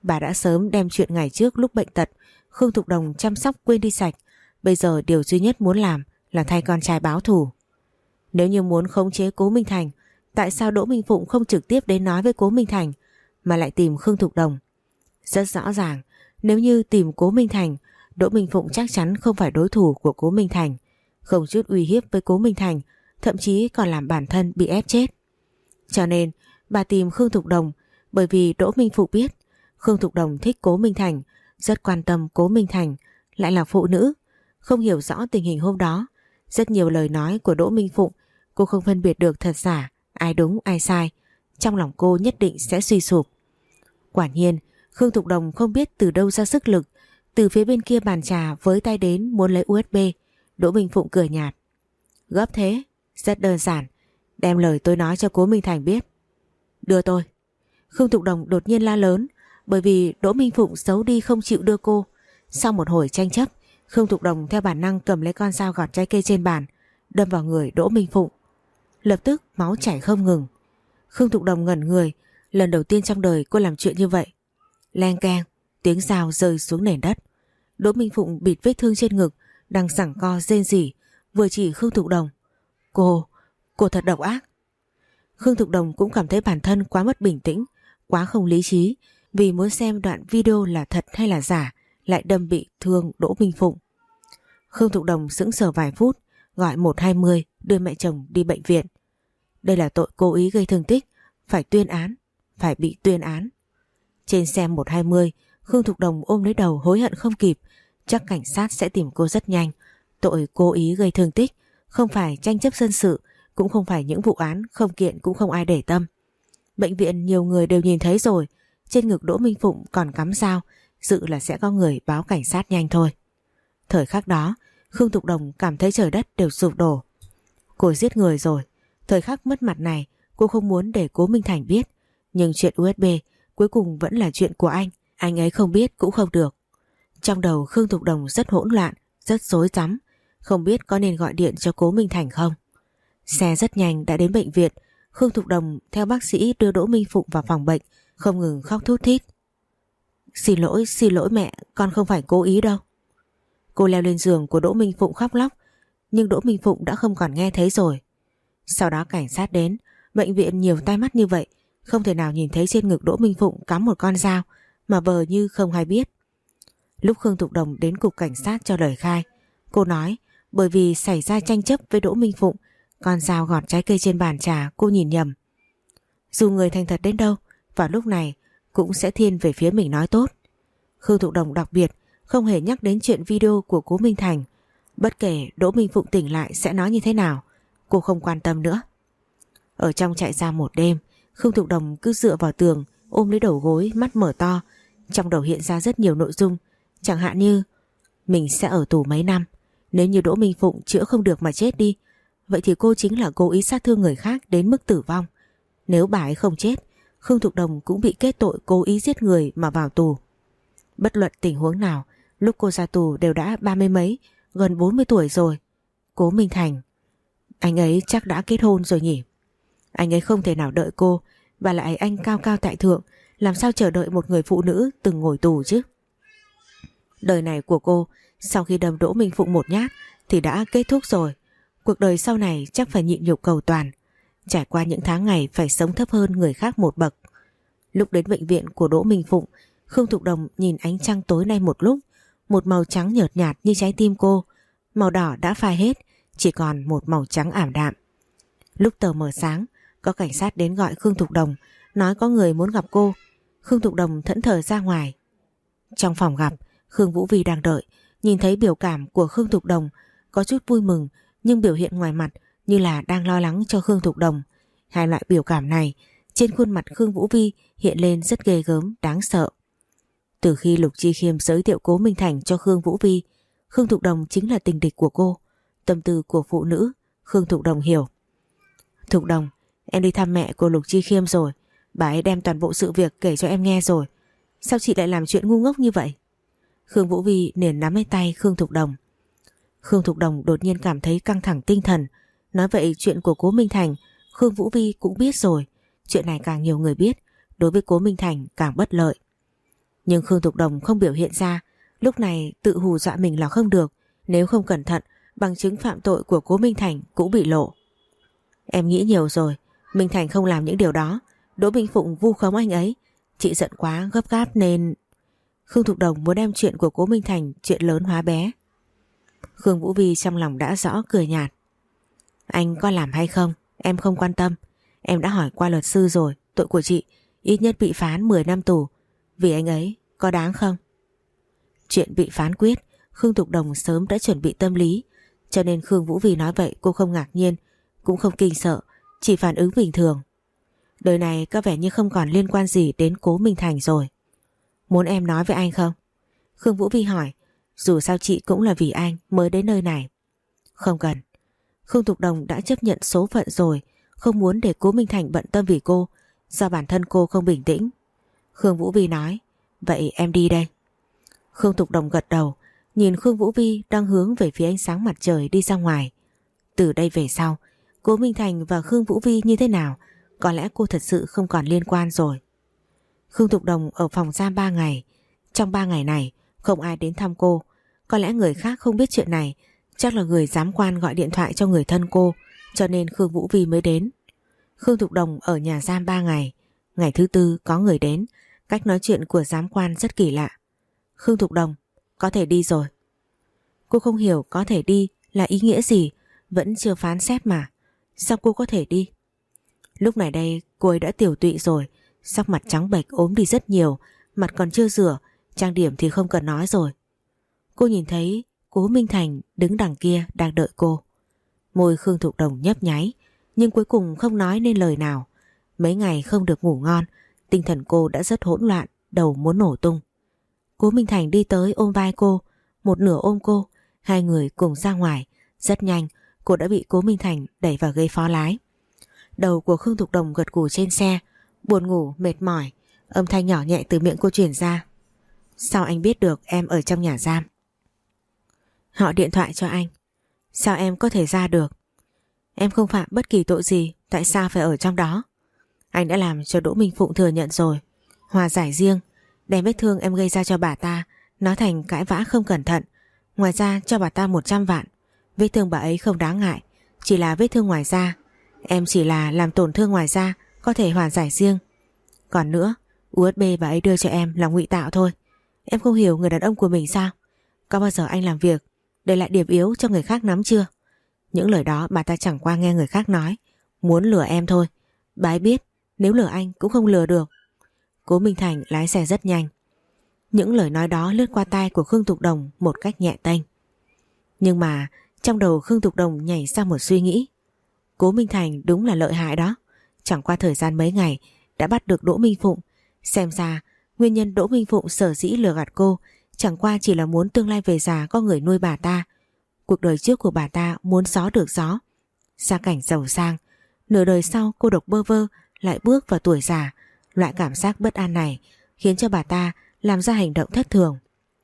Bà đã sớm đem chuyện ngày trước lúc bệnh tật Khương Thục Đồng chăm sóc quên đi sạch. Bây giờ điều duy nhất muốn làm là thay con trai báo thù. Nếu như muốn khống chế Cố Minh Thành, tại sao Đỗ Minh Phụng không trực tiếp đến nói với Cố Minh Thành mà lại tìm Khương Thục Đồng? Rất rõ ràng, nếu như tìm Cố Minh Thành, Đỗ Minh Phụng chắc chắn không phải đối thủ của Cố Minh Thành, không chút uy hiếp với Cố Minh Thành, thậm chí còn làm bản thân bị ép chết. Cho nên bà tìm Khương Thục Đồng, bởi vì Đỗ Minh Phụng biết Khương Thục Đồng thích Cố Minh Thành, rất quan tâm Cố Minh Thành, lại là phụ nữ, không hiểu rõ tình hình hôm đó. Rất nhiều lời nói của Đỗ Minh Phụng cô không phân biệt được thật giả, ai đúng ai sai, trong lòng cô nhất định sẽ suy sụp. Quả nhiên Khương Thục Đồng không biết từ đâu ra sức lực, từ phía bên kia bàn trà với tay đến muốn lấy u ét bê. Đỗ Minh Phụng cười nhạt. Gấp thế? Rất đơn giản, đem lời tôi nói cho Cố Minh Thành biết. Đưa tôi. Khương Thục Đồng đột nhiên la lớn, bởi vì Đỗ Minh Phụng xấu đi không chịu đưa cô. Sau một hồi tranh chấp, Khương Thục Đồng theo bản năng cầm lấy con dao gọt trái cây trên bàn, đâm vào người Đỗ Minh Phụng. Lập tức máu chảy không ngừng. Khương Thục Đồng ngẩn người, lần đầu tiên trong đời cô làm chuyện như vậy. Leng keng, tiếng dao rơi xuống nền đất. Đỗ Minh Phụng bịt vết thương trên ngực, đang giằng co rên rỉ, vừa chỉ Khương Thục Đồng. Cô, cô thật độc ác. Khương Thục Đồng cũng cảm thấy bản thân quá mất bình tĩnh, quá không lý trí, vì muốn xem đoạn video là thật hay là giả, lại đâm bị thương Đỗ Minh Phụng. Khương Thục Đồng sững sờ vài phút, gọi một hai không đưa mẹ chồng đi bệnh viện. Đây là tội cố ý gây thương tích, phải tuyên án, phải bị tuyên án. Trên xe một hai không, Khương Thục Đồng ôm lấy đầu hối hận không kịp, chắc cảnh sát sẽ tìm cô rất nhanh. Tội cố ý gây thương tích, không phải tranh chấp dân sự, cũng không phải những vụ án không kiện cũng không ai để tâm. Bệnh viện nhiều người đều nhìn thấy rồi, trên ngực Đỗ Minh Phụng còn cắm dao, dự là sẽ có người báo cảnh sát nhanh thôi. Thời khắc đó, Khương Thục Đồng cảm thấy trời đất đều sụp đổ. Cô giết người rồi. Thời khắc mất mặt này, cô không muốn để Cố Minh Thành biết, nhưng chuyện u ét bê cuối cùng vẫn là chuyện của anh, anh ấy không biết cũng không được. Trong đầu Khương Thục Đồng rất hỗn loạn, rất rối rắm, không biết có nên gọi điện cho Cố Minh Thành không. Xe rất nhanh đã đến bệnh viện. Khương Thục Đồng theo bác sĩ đưa Đỗ Minh Phụng vào phòng bệnh, không ngừng khóc thút thít. Xin lỗi, xin lỗi mẹ, con không phải cố ý đâu. Cô leo lên giường của Đỗ Minh Phụng khóc lóc, nhưng Đỗ Minh Phụng đã không còn nghe thấy rồi. Sau đó cảnh sát đến, bệnh viện nhiều tai mắt như vậy, không thể nào nhìn thấy trên ngực Đỗ Minh Phụng cắm một con dao mà vờ như không hay biết. Lúc Khương Thục Đồng đến cục cảnh sát cho lời khai, cô nói bởi vì xảy ra tranh chấp với Đỗ Minh Phụng, con dao gọt trái cây trên bàn trà cô nhìn nhầm. Dù người thành thật đến đâu, vào lúc này cũng sẽ thiên về phía mình nói tốt. Khương Thục Đồng đặc biệt không hề nhắc đến chuyện video của Cố Minh Thành. Bất kể Đỗ Minh Phụng tỉnh lại sẽ nói như thế nào, cô không quan tâm nữa. Ở trong trại giam một đêm, Khương Thục Đồng cứ dựa vào tường, ôm lấy đầu gối, mắt mở to. Trong đầu hiện ra rất nhiều nội dung, chẳng hạn như mình sẽ ở tù mấy năm, nếu như Đỗ Minh Phụng chữa không được mà chết đi, vậy thì cô chính là cố ý sát thương người khác đến mức tử vong. Nếu bà ấy không chết, Khương Thục Đồng cũng bị kết tội cố ý giết người mà vào tù. Bất luận tình huống nào, lúc cô ra tù đều đã ba mươi mấy, gần bốn mươi tuổi rồi. Cố Minh Thành, anh ấy chắc đã kết hôn rồi nhỉ? Anh ấy không thể nào đợi cô, và lại anh cao cao tại thượng, làm sao chờ đợi một người phụ nữ từng ngồi tù chứ? Đời này của cô sau khi đâm Đỗ Minh Phụng một nhát thì đã kết thúc rồi. Cuộc đời sau này chắc phải nhịn nhục cầu toàn, trải qua những tháng ngày phải sống thấp hơn người khác một bậc. Lúc đến bệnh viện của Đỗ Minh Phụng, Khương Thục Đồng nhìn ánh trăng tối nay một lúc, một màu trắng nhợt nhạt như trái tim cô, màu đỏ đã phai hết, chỉ còn một màu trắng ảm đạm. Lúc tờ mờ sáng, có cảnh sát đến gọi Khương Thục Đồng, nói có người muốn gặp cô. Khương Thục Đồng thẫn thờ ra ngoài. Trong phòng gặp, Khương Vũ Vi đang đợi, nhìn thấy biểu cảm của Khương Thục Đồng, có chút vui mừng, nhưng biểu hiện ngoài mặt như là đang lo lắng cho Khương Thục Đồng. Hai loại biểu cảm này trên khuôn mặt Khương Vũ Vi hiện lên rất ghê gớm, đáng sợ. Từ khi Lục Chi Khiêm giới thiệu Cố Minh Thành cho Khương Vũ Vi, Khương Thục Đồng chính là tình địch của cô. Tâm tư của phụ nữ, Khương Thục Đồng hiểu. Thục Đồng, em đi thăm mẹ của Lục Chi Khiêm rồi, bà ấy đem toàn bộ sự việc kể cho em nghe rồi. Sao chị lại làm chuyện ngu ngốc như vậy? Khương Vũ Vi liền nắm lấy tay Khương Thục Đồng. Khương Thục Đồng đột nhiên cảm thấy căng thẳng tinh thần. Nói vậy chuyện của Cố Minh Thành Khương Vũ Vi cũng biết rồi. Chuyện này càng nhiều người biết, đối với Cố Minh Thành càng bất lợi. Nhưng Khương Thục Đồng không biểu hiện ra, lúc này tự hù dọa mình là không được, nếu không cẩn thận bằng chứng phạm tội của Cố Minh Thành cũng bị lộ. Em nghĩ nhiều rồi, Minh Thành không làm những điều đó, Đỗ Minh Phụng vu khống anh ấy, chị giận quá gấp gáp nên... Khương Thục Đồng muốn đem chuyện của Cố Minh Thành chuyện lớn hóa bé. Khương Vũ Vi trong lòng đã rõ, cười nhạt. Anh có làm hay không em không quan tâm, em đã hỏi qua luật sư rồi, tội của chị ít nhất bị phán mười năm tù, vì anh ấy có đáng không? Chuyện bị phán quyết Khương Thục Đồng sớm đã chuẩn bị tâm lý, cho nên Khương Vũ Vi nói vậy cô không ngạc nhiên, cũng không kinh sợ, chỉ phản ứng bình thường. Đời này có vẻ như không còn liên quan gì đến Cố Minh Thành rồi. Muốn em nói với anh không? Khương Vũ Vi hỏi, dù sao chị cũng là vì anh mới đến nơi này. Không cần. Khương Thục Đồng đã chấp nhận số phận rồi, không muốn để Cố Minh Thành bận tâm vì cô, do bản thân cô không bình tĩnh. Khương Vũ Vi nói, vậy em đi đây. Khương Thục Đồng gật đầu, nhìn Khương Vũ Vi đang hướng về phía ánh sáng mặt trời đi ra ngoài. Từ đây về sau, Cố Minh Thành và Khương Vũ Vi như thế nào, có lẽ cô thật sự không còn liên quan rồi. Khương Thục Đồng ở phòng giam ba ngày. Trong ba ngày này không ai đến thăm cô. Có lẽ người khác không biết chuyện này, chắc là người giám quan gọi điện thoại cho người thân cô, cho nên Khương Vũ Vi mới đến. Khương Thục Đồng ở nhà giam ba ngày. Ngày thứ tư có người đến. Cách nói chuyện của giám quan rất kỳ lạ. Khương Thục Đồng, có thể đi rồi. Cô không hiểu có thể đi là ý nghĩa gì, vẫn chưa phán xét mà. Sao cô có thể đi? Lúc này đây cô ấy đã tiểu tụy rồi, sắc mặt trắng bệch, ốm đi rất nhiều, mặt còn chưa rửa, trang điểm thì không cần nói rồi. Cô nhìn thấy Cố Minh Thành đứng đằng kia đang đợi cô. Môi Khương Thục Đồng nhấp nháy, nhưng cuối cùng không nói nên lời nào. Mấy ngày không được ngủ ngon, tinh thần cô đã rất hỗn loạn, đầu muốn nổ tung. Cố Minh Thành đi tới ôm vai cô, một nửa ôm cô, hai người cùng ra ngoài. Rất nhanh cô đã bị Cố Minh Thành đẩy vào ghế phó lái. Đầu của Khương Thục Đồng gật gù trên xe, buồn ngủ, mệt mỏi. Âm thanh nhỏ nhẹ từ miệng cô truyền ra. Sao anh biết được em ở trong nhà giam? Họ điện thoại cho anh. Sao em có thể ra được? Em không phạm bất kỳ tội gì, tại sao phải ở trong đó? Anh đã làm cho Đỗ Minh Phụng thừa nhận rồi, hòa giải riêng, đem vết thương em gây ra cho bà ta nói thành cãi vã không cẩn thận, ngoài ra cho bà ta một trăm vạn. Vết thương bà ấy không đáng ngại, chỉ là vết thương ngoài da. Em chỉ là làm tổn thương ngoài da, có thể hòa giải riêng. Còn nữa, u ét bê bà ấy đưa cho em là ngụy tạo thôi. Em không hiểu người đàn ông của mình sao? Có bao giờ anh làm việc để lại điểm yếu cho người khác nắm chưa? Những lời đó bà ta chẳng qua nghe người khác nói, muốn lừa em thôi. Bà ấy biết nếu lừa anh cũng không lừa được. Cố Minh Thành lái xe rất nhanh. Những lời nói đó lướt qua tai của Khương Thục Đồng một cách nhẹ tênh. Nhưng mà trong đầu Khương Thục Đồng nhảy sang một suy nghĩ. Cố Minh Thành đúng là lợi hại đó. Chẳng qua thời gian mấy ngày đã bắt được Đỗ Minh Phụng. Xem ra nguyên nhân Đỗ Minh Phụng sở dĩ lừa gạt cô chẳng qua chỉ là muốn tương lai về già có người nuôi bà ta. Cuộc đời trước của bà ta muốn gió được gió, gia cảnh giàu sang. Nửa đời sau cô độc bơ vơ lại bước vào tuổi già. Loại cảm giác bất an này khiến cho bà ta làm ra hành động thất thường.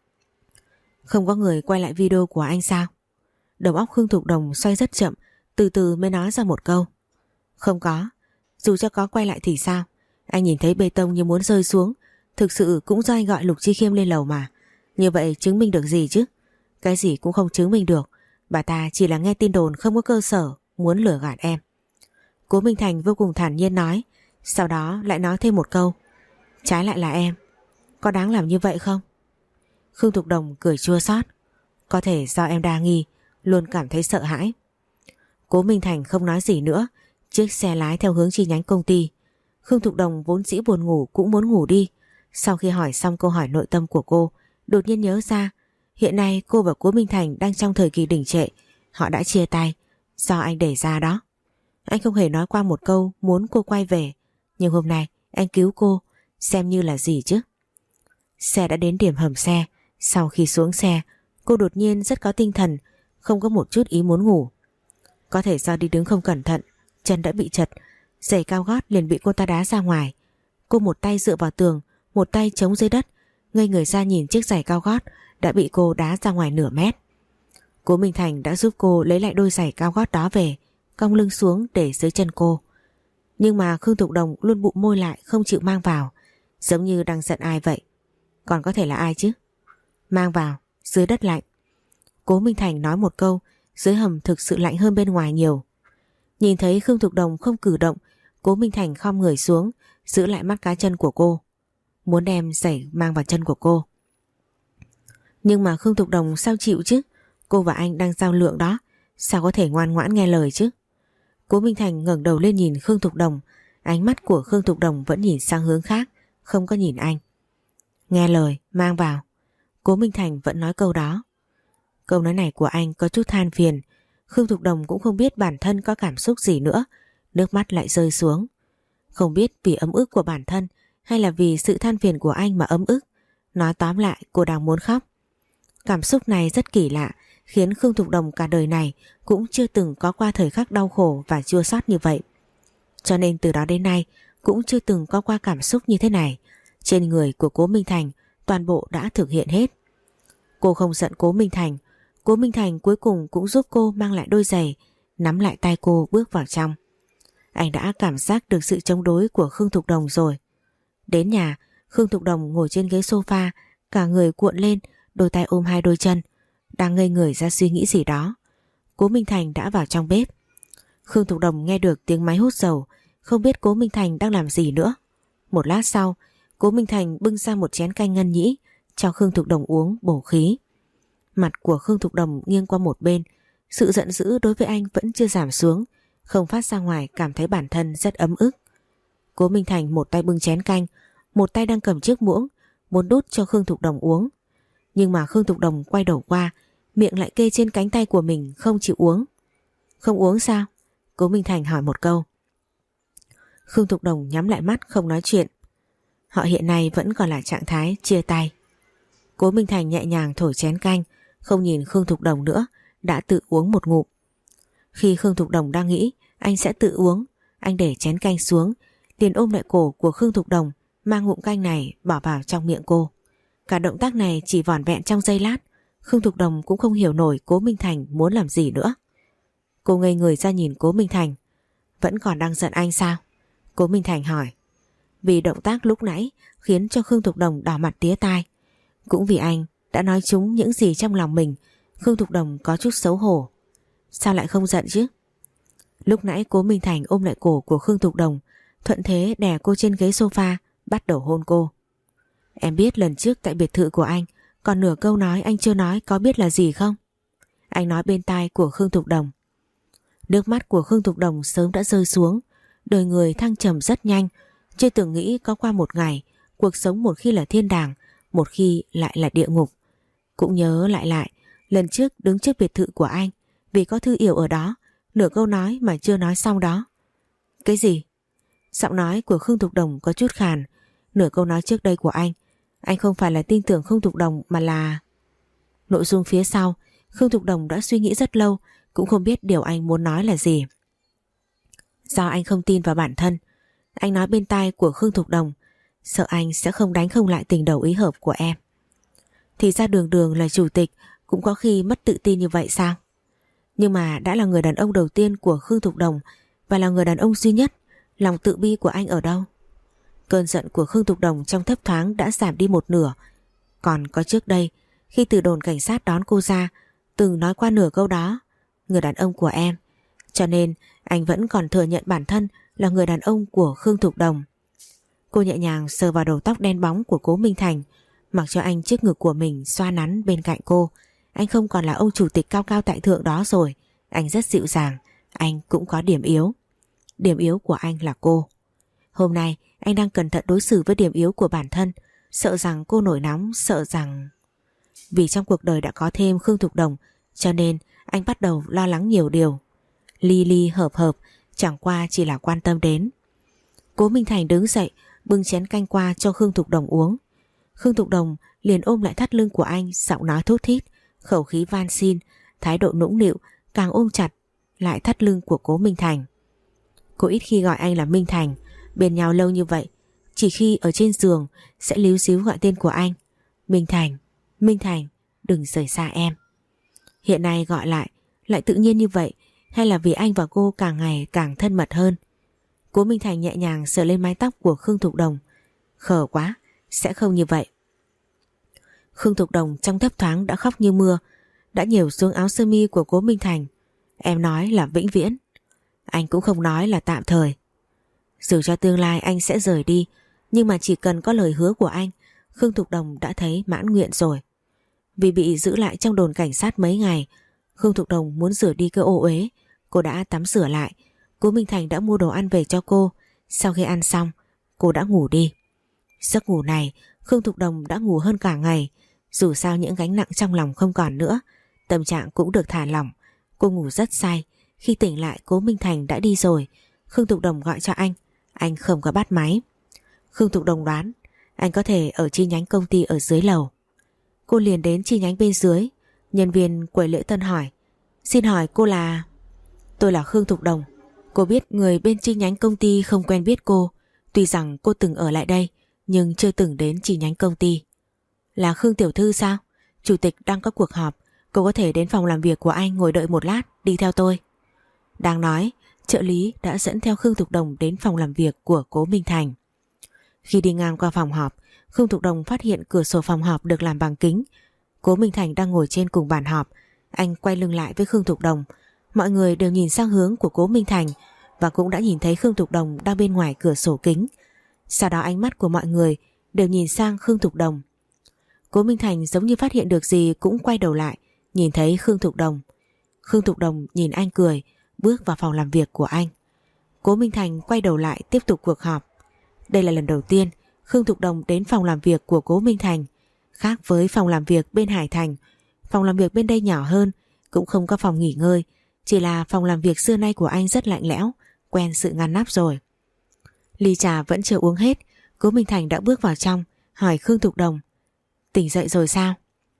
Không có người quay lại video của anh sao? Đầu óc Khương Thục Đồng xoay rất chậm, từ từ mới nói ra một câu. Không có. Dù cho có quay lại thì sao? Anh nhìn thấy bê tông như muốn rơi xuống, thực sự cũng do anh gọi Lục Chi Khiêm lên lầu mà. Như vậy chứng minh được gì chứ? Cái gì cũng không chứng minh được. Bà ta chỉ là nghe tin đồn không có cơ sở, muốn lừa gạt em. Cố Minh Thành vô cùng thản nhiên nói, sau đó lại nói thêm một câu. Trái lại là em. Có đáng làm như vậy không? Khương Thục Đồng cười chua xót. Có thể do em đa nghi, luôn cảm thấy sợ hãi. Cố Minh Thành không nói gì nữa, chiếc xe lái theo hướng chi nhánh công ty. Khương Thục Đồng vốn dĩ buồn ngủ cũng muốn ngủ đi. Sau khi hỏi xong câu hỏi nội tâm của cô, đột nhiên nhớ ra hiện nay cô và Cố Minh Thành đang trong thời kỳ đỉnh trệ. Họ đã chia tay, do anh đẩy ra đó. Anh không hề nói qua một câu muốn cô quay về, nhưng hôm nay anh cứu cô, xem như là gì chứ? Xe đã đến điểm hầm xe. Sau khi xuống xe, cô đột nhiên rất có tinh thần, không có một chút ý muốn ngủ. Có thể do đi đứng không cẩn thận, chân đã bị trật, giày cao gót liền bị cô ta đá ra ngoài. Cô một tay dựa vào tường, một tay chống dưới đất, ngây người ra nhìn chiếc giày cao gót đã bị cô đá ra ngoài nửa mét. Cố Minh Thành đã giúp cô lấy lại đôi giày cao gót đó về, cong lưng xuống để dưới chân cô. Nhưng mà Khương Thục Đồng luôn bụm môi lại không chịu mang vào, giống như đang giận ai vậy. Còn có thể là ai chứ? Mang vào, dưới đất lạnh. Cố Minh Thành nói một câu, dưới hầm thực sự lạnh hơn bên ngoài nhiều. Nhìn thấy Khương Thục Đồng không cử động, Cố Minh Thành khom người xuống, giữ lại mắt cá chân của cô, muốn đem giày mang vào chân của cô. Nhưng mà Khương Thục Đồng sao chịu chứ? Cô và anh đang giao lượng đó, sao có thể ngoan ngoãn nghe lời chứ? Cố Minh Thành ngẩng đầu lên nhìn Khương Thục Đồng, ánh mắt của Khương Thục Đồng vẫn nhìn sang hướng khác, không có nhìn anh. Nghe lời, mang vào. Cố Minh Thành vẫn nói câu đó. Câu nói này của anh có chút than phiền. Khương Thục Đồng cũng không biết bản thân có cảm xúc gì nữa, nước mắt lại rơi xuống. Không biết vì ấm ức của bản thân hay là vì sự than phiền của anh mà ấm ức. Nói tóm lại cô đang muốn khóc. Cảm xúc này rất kỳ lạ, khiến Khương Thục Đồng cả đời này cũng chưa từng có qua thời khắc đau khổ và chua xót như vậy. Cho nên từ đó đến nay cũng chưa từng có qua cảm xúc như thế này. Trên người của Cố Minh Thành toàn bộ đã thực hiện hết. Cô không giận Cố Minh Thành. Cố Minh Thành cuối cùng cũng giúp cô mang lại đôi giày, nắm lại tay cô bước vào trong. Anh đã cảm giác được sự chống đối của Khương Thục Đồng rồi. Đến nhà, Khương Thục Đồng ngồi trên ghế sofa, cả người cuộn lên, đôi tay ôm hai đôi chân, đang ngây người ra suy nghĩ gì đó. Cố Minh Thành đã vào trong bếp. Khương Thục Đồng nghe được tiếng máy hút dầu, không biết Cố Minh Thành đang làm gì nữa. Một lát sau, Cố Minh Thành bưng ra một chén canh ngân nhĩ cho Khương Thục Đồng uống bổ khí. Mặt của Khương Thục Đồng nghiêng qua một bên, sự giận dữ đối với anh vẫn chưa giảm xuống, không phát ra ngoài, cảm thấy bản thân rất ấm ức. Cố Minh Thành một tay bưng chén canh, một tay đang cầm chiếc muỗng, muốn đút cho Khương Thục Đồng uống. Nhưng mà Khương Thục Đồng quay đầu qua, miệng lại kê trên cánh tay của mình không chịu uống. Không uống sao? Cố Minh Thành hỏi một câu. Khương Thục Đồng nhắm lại mắt không nói chuyện. Họ hiện nay vẫn còn là trạng thái chia tay. Cố Minh Thành nhẹ nhàng thổi chén canh, không nhìn Khương Thục Đồng nữa, đã tự uống một ngụm. Khi Khương Thục Đồng đang nghĩ anh sẽ tự uống, anh để chén canh xuống, liền ôm lại cổ của Khương Thục Đồng, mang ngụm canh này bỏ vào trong miệng cô. Cả động tác này chỉ vỏn vẹn trong giây lát, Khương Thục Đồng cũng không hiểu nổi Cố Minh Thành muốn làm gì nữa. Cô ngây người ra nhìn Cố Minh Thành. Vẫn còn đang giận anh sao? Cố Minh Thành hỏi. Vì động tác lúc nãy khiến cho Khương Thục Đồng đỏ mặt tía tai. Cũng vì anh đã nói trúng những gì trong lòng mình, Khương Thục Đồng có chút xấu hổ. Sao lại không giận chứ? Lúc nãy Cố Minh Thành ôm lại cổ của Khương Thục Đồng, thuận thế đè cô trên ghế sofa, bắt đầu hôn cô. Em biết lần trước tại biệt thự của anh, còn nửa câu nói anh chưa nói có biết là gì không? Anh nói bên tai của Khương Thục Đồng. Nước mắt của Khương Thục Đồng sớm đã rơi xuống, đời người thăng trầm rất nhanh, chưa từng nghĩ có qua một ngày, cuộc sống một khi là thiên đàng, một khi lại là địa ngục. Cũng nhớ lại lại, lần trước đứng trước biệt thự của anh, vì có Thư Yểu ở đó, nửa câu nói mà chưa nói xong đó. Cái gì? Giọng nói của Khương Thục Đồng có chút khàn. Nửa câu nói trước đây của anh, anh không phải là tin tưởng Khương Thục Đồng mà là... Nội dung phía sau, Khương Thục Đồng đã suy nghĩ rất lâu, cũng không biết điều anh muốn nói là gì. Do anh không tin vào bản thân, anh nói bên tai của Khương Thục Đồng, sợ anh sẽ không đánh không lại tình đầu ý hợp của em. Thì ra đường đường là chủ tịch cũng có khi mất tự tin như vậy sao? Nhưng mà đã là người đàn ông đầu tiên của Khương Thục Đồng và là người đàn ông duy nhất, lòng tự bi của anh ở đâu? Cơn giận của Khương Thục Đồng trong thấp thoáng đã giảm đi một nửa. Còn có trước đây, khi từ đồn cảnh sát đón cô ra, từng nói qua nửa câu đó, người đàn ông của em. Cho nên anh vẫn còn thừa nhận bản thân là người đàn ông của Khương Thục Đồng. Cô nhẹ nhàng sờ vào đầu tóc đen bóng của Cố Minh Thành, mặc cho anh chiếc ngực của mình xoa nắn bên cạnh cô. Anh không còn là ông chủ tịch cao cao tại thượng đó rồi. Anh rất dịu dàng, anh cũng có điểm yếu. Điểm yếu của anh là cô. Hôm nay anh đang cẩn thận đối xử với điểm yếu của bản thân, sợ rằng cô nổi nóng, sợ rằng... Vì trong cuộc đời đã có thêm Khương Thục Đồng, cho nên anh bắt đầu lo lắng nhiều điều. Ly ly hợp hợp, chẳng qua chỉ là quan tâm đến. Cố Minh Thành đứng dậy, bưng chén canh qua cho Khương Thục Đồng uống. Khương Thục Đồng liền ôm lại thắt lưng của anh, giọng nói thút thít, khẩu khí van xin, thái độ nũng nịu, càng ôm chặt lại thắt lưng của Cố Minh Thành. Cô ít khi gọi anh là Minh Thành, bên nhau lâu như vậy, chỉ khi ở trên giường sẽ líu xíu gọi tên của anh. Minh Thành, Minh Thành, đừng rời xa em. Hiện nay gọi lại, lại tự nhiên như vậy, hay là vì anh và cô càng ngày càng thân mật hơn? Cố Minh Thành nhẹ nhàng sờ lên mái tóc của Khương Thục Đồng. Khờ quá, sẽ không như vậy. Khương Thục Đồng trong thấp thoáng đã khóc như mưa, đã nhểu xuống áo sơ mi của Cố Minh Thành. Em nói là vĩnh viễn. Anh cũng không nói là tạm thời. Dù cho tương lai anh sẽ rời đi, nhưng mà chỉ cần có lời hứa của anh, Khương Thục Đồng đã thấy mãn nguyện rồi. Vì bị giữ lại trong đồn cảnh sát mấy ngày, Khương Thục Đồng muốn rửa đi cái ô uế. Cô đã tắm rửa lại. Cố Minh Thành đã mua đồ ăn về cho cô. Sau khi ăn xong, cô đã ngủ đi. Giấc ngủ này Khương Thục Đồng đã ngủ hơn cả ngày. Dù sao những gánh nặng trong lòng không còn nữa, tâm trạng cũng được thả lỏng. Cô ngủ rất say. Khi tỉnh lại Cố Minh Thành đã đi rồi. Khương Thục Đồng gọi cho anh. Anh không có bắt máy. Khương Thục Đồng đoán anh có thể ở chi nhánh công ty ở dưới lầu. Cô liền đến chi nhánh bên dưới. Nhân viên quầy lễ tân hỏi: Xin hỏi cô là... Tôi là Khương Thục Đồng. Cô biết người bên chi nhánh công ty không quen biết cô. Tuy rằng cô từng ở lại đây, nhưng chưa từng đến chi nhánh công ty. Là Khương tiểu thư sao? Chủ tịch đang có cuộc họp. Cô có thể đến phòng làm việc của anh ngồi đợi một lát. Đi theo tôi. Đang nói, trợ lý đã dẫn theo Khương Thục Đồng đến phòng làm việc của Cố Minh Thành. Khi đi ngang qua phòng họp, Khương Thục Đồng phát hiện cửa sổ phòng họp được làm bằng kính. Cố Minh Thành đang ngồi trên cùng bàn họp. Anh quay lưng lại với Khương Thục Đồng. Mọi người đều nhìn sang hướng của Cố Minh Thành và cũng đã nhìn thấy Khương Thục Đồng đang bên ngoài cửa sổ kính. Sau đó ánh mắt của mọi người đều nhìn sang Khương Thục Đồng. Cố Minh Thành giống như phát hiện được gì cũng quay đầu lại, nhìn thấy Khương Thục Đồng. Khương Thục Đồng nhìn anh cười, bước vào phòng làm việc của anh. Cố Minh Thành quay đầu lại tiếp tục cuộc họp. Đây là lần đầu tiên Khương Thục Đồng đến phòng làm việc của Cố Minh Thành. Khác với phòng làm việc bên Hải Thành, phòng làm việc bên đây nhỏ hơn, cũng không có phòng nghỉ ngơi. Chỉ là phòng làm việc xưa nay của anh rất lạnh lẽo, quen sự ngăn nắp rồi. Ly trà vẫn chưa uống hết, Cố Minh Thành đã bước vào trong, hỏi Khương Thục Đồng: Tỉnh dậy rồi sao?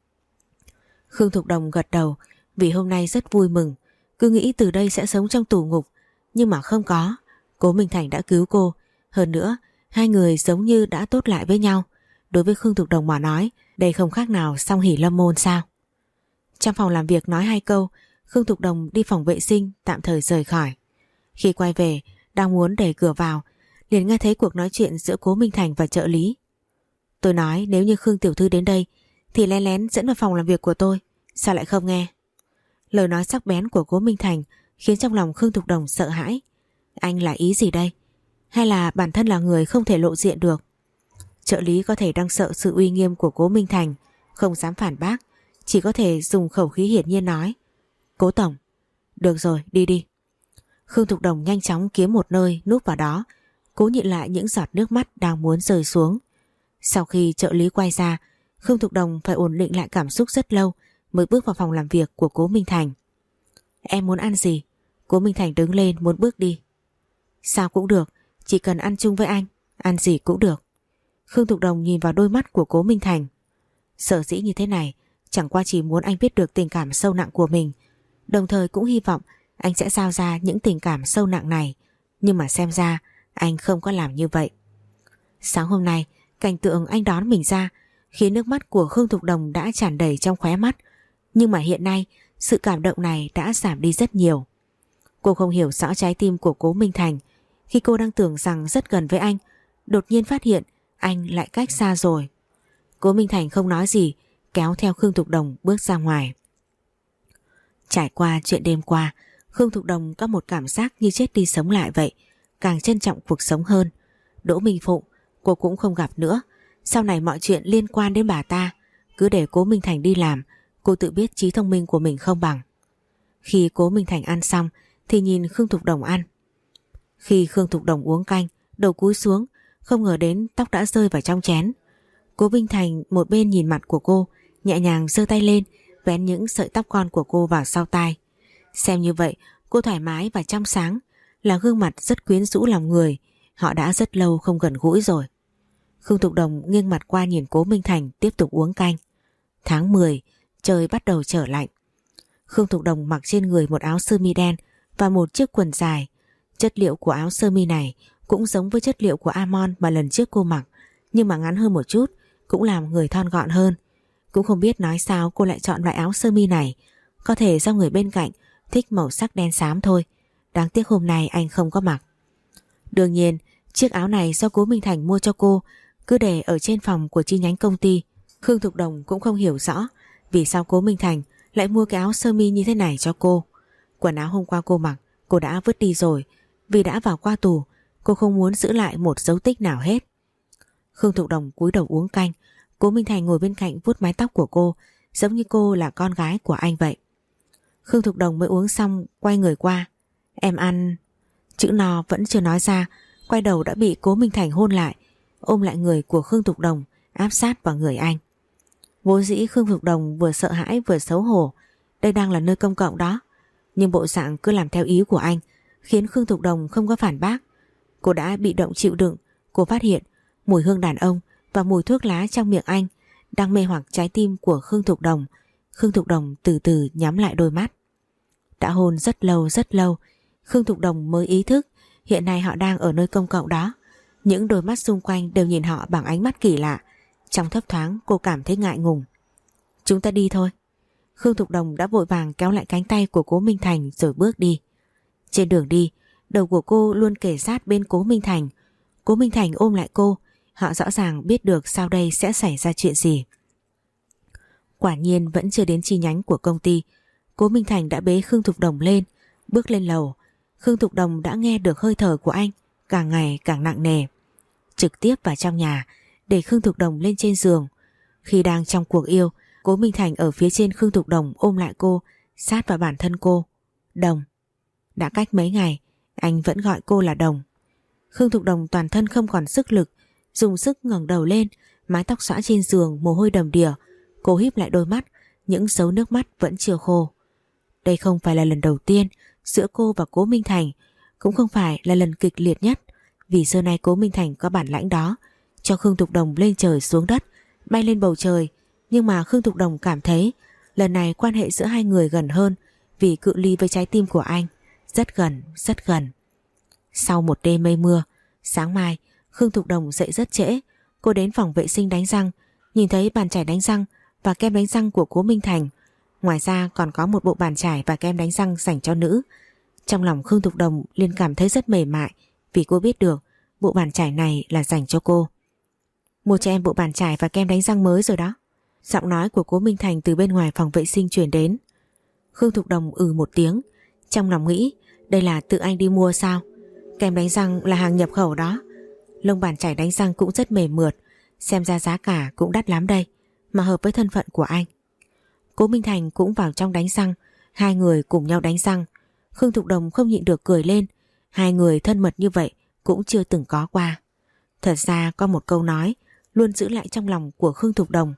Khương Thục Đồng gật đầu, vì hôm nay rất vui mừng. Cứ nghĩ từ đây sẽ sống trong tù ngục, nhưng mà không có. Cố Minh Thành đã cứu cô. Hơn nữa, hai người giống như đã tốt lại với nhau. Đối với Khương Thục Đồng mà nói, đây không khác nào song hỷ lâm môn sao? Trong phòng làm việc nói hai câu, Khương Thục Đồng đi phòng vệ sinh tạm thời rời khỏi. Khi quay về, đang muốn đẩy cửa vào, liền nghe thấy cuộc nói chuyện giữa Cố Minh Thành và trợ lý. Tôi nói nếu như Khương tiểu thư đến đây thì lén lén dẫn vào phòng làm việc của tôi, sao lại không nghe? Lời nói sắc bén của Cố Minh Thành khiến trong lòng Khương Thục Đồng sợ hãi. Anh là ý gì đây? Hay là bản thân là người không thể lộ diện được? Trợ lý có thể đang sợ sự uy nghiêm của Cố Minh Thành, không dám phản bác, chỉ có thể dùng khẩu khí hiển nhiên nói: Cố tổng. Được rồi, đi đi. Khương Thục Đồng nhanh chóng kiếm một nơi núp vào đó, cố nhịn lại những giọt nước mắt đang muốn rơi xuống. Sau khi trợ lý quay ra, Khương Thục Đồng phải ổn định lại cảm xúc rất lâu mới bước vào phòng làm việc của Cố Minh Thành. Em muốn ăn gì? Cố Minh Thành đứng lên muốn bước đi. Sao cũng được, chỉ cần ăn chung với anh, ăn gì cũng được. Khương Thục Đồng nhìn vào đôi mắt của Cố Minh Thành. Sở dĩ như thế này chẳng qua chỉ muốn anh biết được tình cảm sâu nặng của mình, đồng thời cũng hy vọng anh sẽ giao ra những tình cảm sâu nặng này. Nhưng mà xem ra anh không có làm như vậy. Sáng hôm nay, cảnh tượng anh đón mình ra khiến nước mắt của Khương Thục Đồng đã tràn đầy trong khóe mắt. Nhưng mà hiện nay sự cảm động này đã giảm đi rất nhiều. Cô không hiểu rõ trái tim của Cố Minh Thành. Khi cô đang tưởng rằng rất gần với anh, đột nhiên phát hiện anh lại cách xa rồi. Cố Minh Thành không nói gì, kéo theo Khương Thục Đồng bước ra ngoài. Trải qua chuyện đêm qua, Khương Thục Đồng có một cảm giác như chết đi sống lại vậy, càng trân trọng cuộc sống hơn. Đỗ Minh Phụng cô cũng không gặp nữa. Sau này mọi chuyện liên quan đến bà ta cứ để Cố Minh Thành đi làm. Cô tự biết trí thông minh của mình không bằng. Khi Cố Minh Thành ăn xong thì nhìn Khương Thục Đồng ăn. Khi Khương Thục Đồng uống canh, đầu cúi xuống, không ngờ đến tóc đã rơi vào trong chén. Cố Minh Thành một bên nhìn mặt của cô, nhẹ nhàng giơ tay lên vén những sợi tóc con của cô vào sau tai. Xem như vậy cô thoải mái và trong sáng, là gương mặt rất quyến rũ lòng người. Họ đã rất lâu không gần gũi rồi. Khương Thục Đồng nghiêng mặt qua nhìn Cố Minh Thành tiếp tục uống canh. Tháng mười, trời bắt đầu trở lạnh. Khương Thục Đồng mặc trên người một áo sơ mi đen và một chiếc quần dài. Chất liệu của áo sơ mi này cũng giống với chất liệu của Amon mà lần trước cô mặc, nhưng mà ngắn hơn một chút, cũng làm người thon gọn hơn. Cũng không biết nói sao cô lại chọn loại áo sơ mi này. Có thể do người bên cạnh thích màu sắc đen xám thôi. Đáng tiếc hôm nay anh không có mặc. Đương nhiên chiếc áo này do Cố Minh Thành mua cho cô, cứ để ở trên phòng của chi nhánh công ty. Khương Thục Đồng cũng không hiểu rõ vì sao Cố Minh Thành lại mua cái áo sơ mi như thế này cho cô. Quần áo hôm qua cô mặc cô đã vứt đi rồi, vì đã vào qua tù, cô không muốn giữ lại một dấu tích nào hết. Khương Thục Đồng cúi đầu uống canh, Cố Minh Thành ngồi bên cạnh vuốt mái tóc của cô, giống như cô là con gái của anh vậy. Khương Thục Đồng mới uống xong quay người qua. Em ăn... Chữ no vẫn chưa nói ra, quay đầu đã bị Cố Minh Thành hôn lại, ôm lại người của Khương Thục Đồng, áp sát vào người anh. Vốn dĩ Khương Thục Đồng vừa sợ hãi vừa xấu hổ, đây đang là nơi công cộng đó, nhưng bộ dạng cứ làm theo ý của anh khiến Khương Thục Đồng không có phản bác. Cô đã bị động chịu đựng. Cô phát hiện mùi hương đàn ông và mùi thuốc lá trong miệng anh đang mê hoặc trái tim của Khương Thục Đồng. Khương Thục Đồng từ từ nhắm lại đôi mắt. Đã hôn rất lâu rất lâu, Khương Thục Đồng mới ý thức hiện nay họ đang ở nơi công cộng đó. Những đôi mắt xung quanh đều nhìn họ bằng ánh mắt kỳ lạ. Trong thấp thoáng cô cảm thấy ngại ngùng. Chúng ta đi thôi. Khương Thục Đồng đã vội vàng kéo lại cánh tay của Cố Minh Thành rồi bước đi. Trên đường đi, đầu của cô luôn kề sát bên Cố Minh Thành. Cố Minh Thành ôm lại cô. Họ rõ ràng biết được sau đây sẽ xảy ra chuyện gì. Quả nhiên vẫn chưa đến chi nhánh của công ty, Cố Minh Thành đã bế Khương Thục Đồng lên. Bước lên lầu, Khương Thục Đồng đã nghe được hơi thở của anh càng ngày càng nặng nề. Trực tiếp vào trong nhà, để Khương Thục Đồng lên trên giường. Khi đang trong cuộc yêu, Cố Minh Thành ở phía trên Khương Thục Đồng ôm lại cô, sát vào bản thân cô. Đồng. Đã cách mấy ngày, anh vẫn gọi cô là Đồng. Khương Thục Đồng toàn thân không còn sức lực, dùng sức ngẩng đầu lên, mái tóc xõa trên giường, mồ hôi đầm đìa. Cô híp lại đôi mắt, những dấu nước mắt vẫn chưa khô. Đây không phải là lần đầu tiên giữa cô và Cố Minh Thành, cũng không phải là lần kịch liệt nhất, vì xưa nay Cố Minh Thành có bản lãnh đó, cho Khương Thục Đồng lên trời xuống đất, bay lên bầu trời. Nhưng mà Khương Thục Đồng cảm thấy lần này quan hệ giữa hai người gần hơn, vì cự ly với trái tim của anh rất gần, rất gần. Sau một đêm mây mưa, sáng mai Khương Thục Đồng dậy rất trễ. Cô đến phòng vệ sinh đánh răng, nhìn thấy bàn chải đánh răng và kem đánh răng của Cố Minh Thành. Ngoài ra còn có một bộ bàn chải và kem đánh răng dành cho nữ. Trong lòng Khương Thục Đồng liền cảm thấy rất mềm mại, vì cô biết được bộ bàn chải này là dành cho cô. Mua cho em bộ bàn chải và kem đánh răng mới rồi đó. Giọng nói của Cố Minh Thành từ bên ngoài phòng vệ sinh truyền đến. Khương Thục Đồng ừ một tiếng, trong lòng nghĩ đây là tự anh đi mua sao? Kem đánh răng là hàng nhập khẩu đó. Lông bàn chải đánh răng cũng rất mềm mượt, xem ra giá cả cũng đắt lắm đây, mà hợp với thân phận của anh. Cố Minh Thành cũng vào trong đánh răng, hai người cùng nhau đánh răng. Khương Thục Đồng không nhịn được cười lên, hai người thân mật như vậy cũng chưa từng có qua. Thật ra có một câu nói luôn giữ lại trong lòng của Khương Thục Đồng.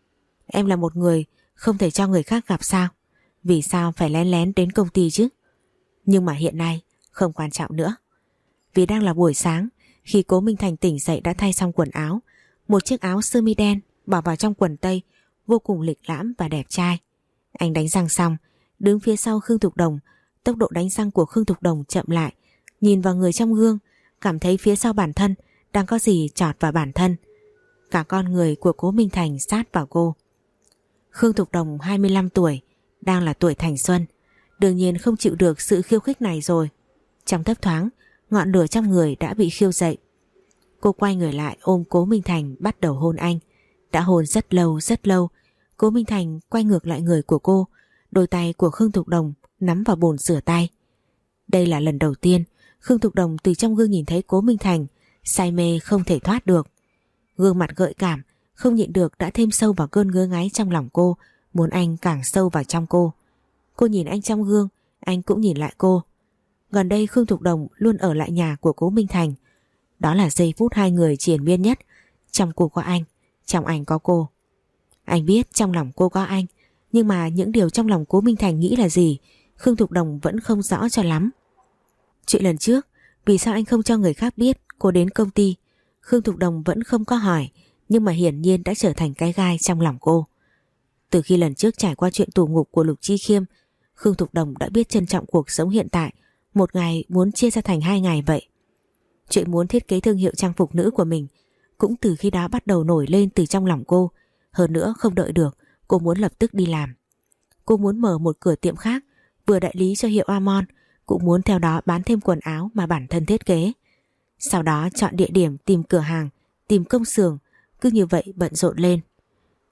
Em là một người không thể cho người khác gặp sao? Vì sao phải lén lén đến công ty chứ? Nhưng mà hiện nay không quan trọng nữa. Vì đang là buổi sáng, khi Cố Minh Thành tỉnh dậy đã thay xong quần áo, một chiếc áo sơ mi đen bỏ vào trong quần tây, vô cùng lịch lãm và đẹp trai. Anh đánh răng xong, đứng phía sau Khương Thục Đồng. Tốc độ đánh răng của Khương Thục Đồng chậm lại, nhìn vào người trong gương, cảm thấy phía sau bản thân đang có gì chọt vào bản thân. Cả con người của Cố Minh Thành sát vào cô. Khương Thục Đồng hai mươi lăm tuổi, đang là tuổi thành xuân, đương nhiên không chịu được sự khiêu khích này rồi. Trong thấp thoáng, ngọn lửa trong người đã bị khiêu dậy. Cô quay người lại ôm Cố Minh Thành, bắt đầu hôn anh. Đã hôn rất lâu rất lâu. Cố Minh Thành quay ngược lại người của cô, đôi tay của Khương Thục Đồng nắm vào bồn rửa tay. Đây là lần đầu tiên Khương Thục Đồng từ trong gương nhìn thấy Cố Minh Thành, say mê không thể thoát được. Gương mặt gợi cảm, không nhịn được đã thêm sâu vào cơn ngứa ngáy trong lòng cô, muốn anh càng sâu vào trong cô. Cô nhìn anh trong gương, anh cũng nhìn lại cô. Gần đây Khương Thục Đồng luôn ở lại nhà của Cố Minh Thành. Đó là giây phút hai người triền miên nhất. Trong cô có anh, trong anh có cô. Anh biết trong lòng cô có anh, nhưng mà những điều trong lòng Cố Minh Thành nghĩ là gì, Khương Thục Đồng vẫn không rõ cho lắm. Chuyện lần trước, vì sao anh không cho người khác biết cô đến công ty, Khương Thục Đồng vẫn không có hỏi, nhưng mà hiển nhiên đã trở thành cái gai trong lòng cô. Từ khi lần trước trải qua chuyện tù ngục của Lục Chi Khiêm, Khương Thục Đồng đã biết trân trọng cuộc sống hiện tại, một ngày muốn chia ra thành hai ngày vậy. Chuyện muốn thiết kế thương hiệu trang phục nữ của mình cũng từ khi đó bắt đầu nổi lên từ trong lòng cô. Hơn nữa không đợi được, cô muốn lập tức đi làm. Cô muốn mở một cửa tiệm khác, vừa đại lý cho hiệu Amon, cũng muốn theo đó bán thêm quần áo mà bản thân thiết kế. Sau đó chọn địa điểm, tìm cửa hàng, tìm công xưởng, cứ như vậy bận rộn lên.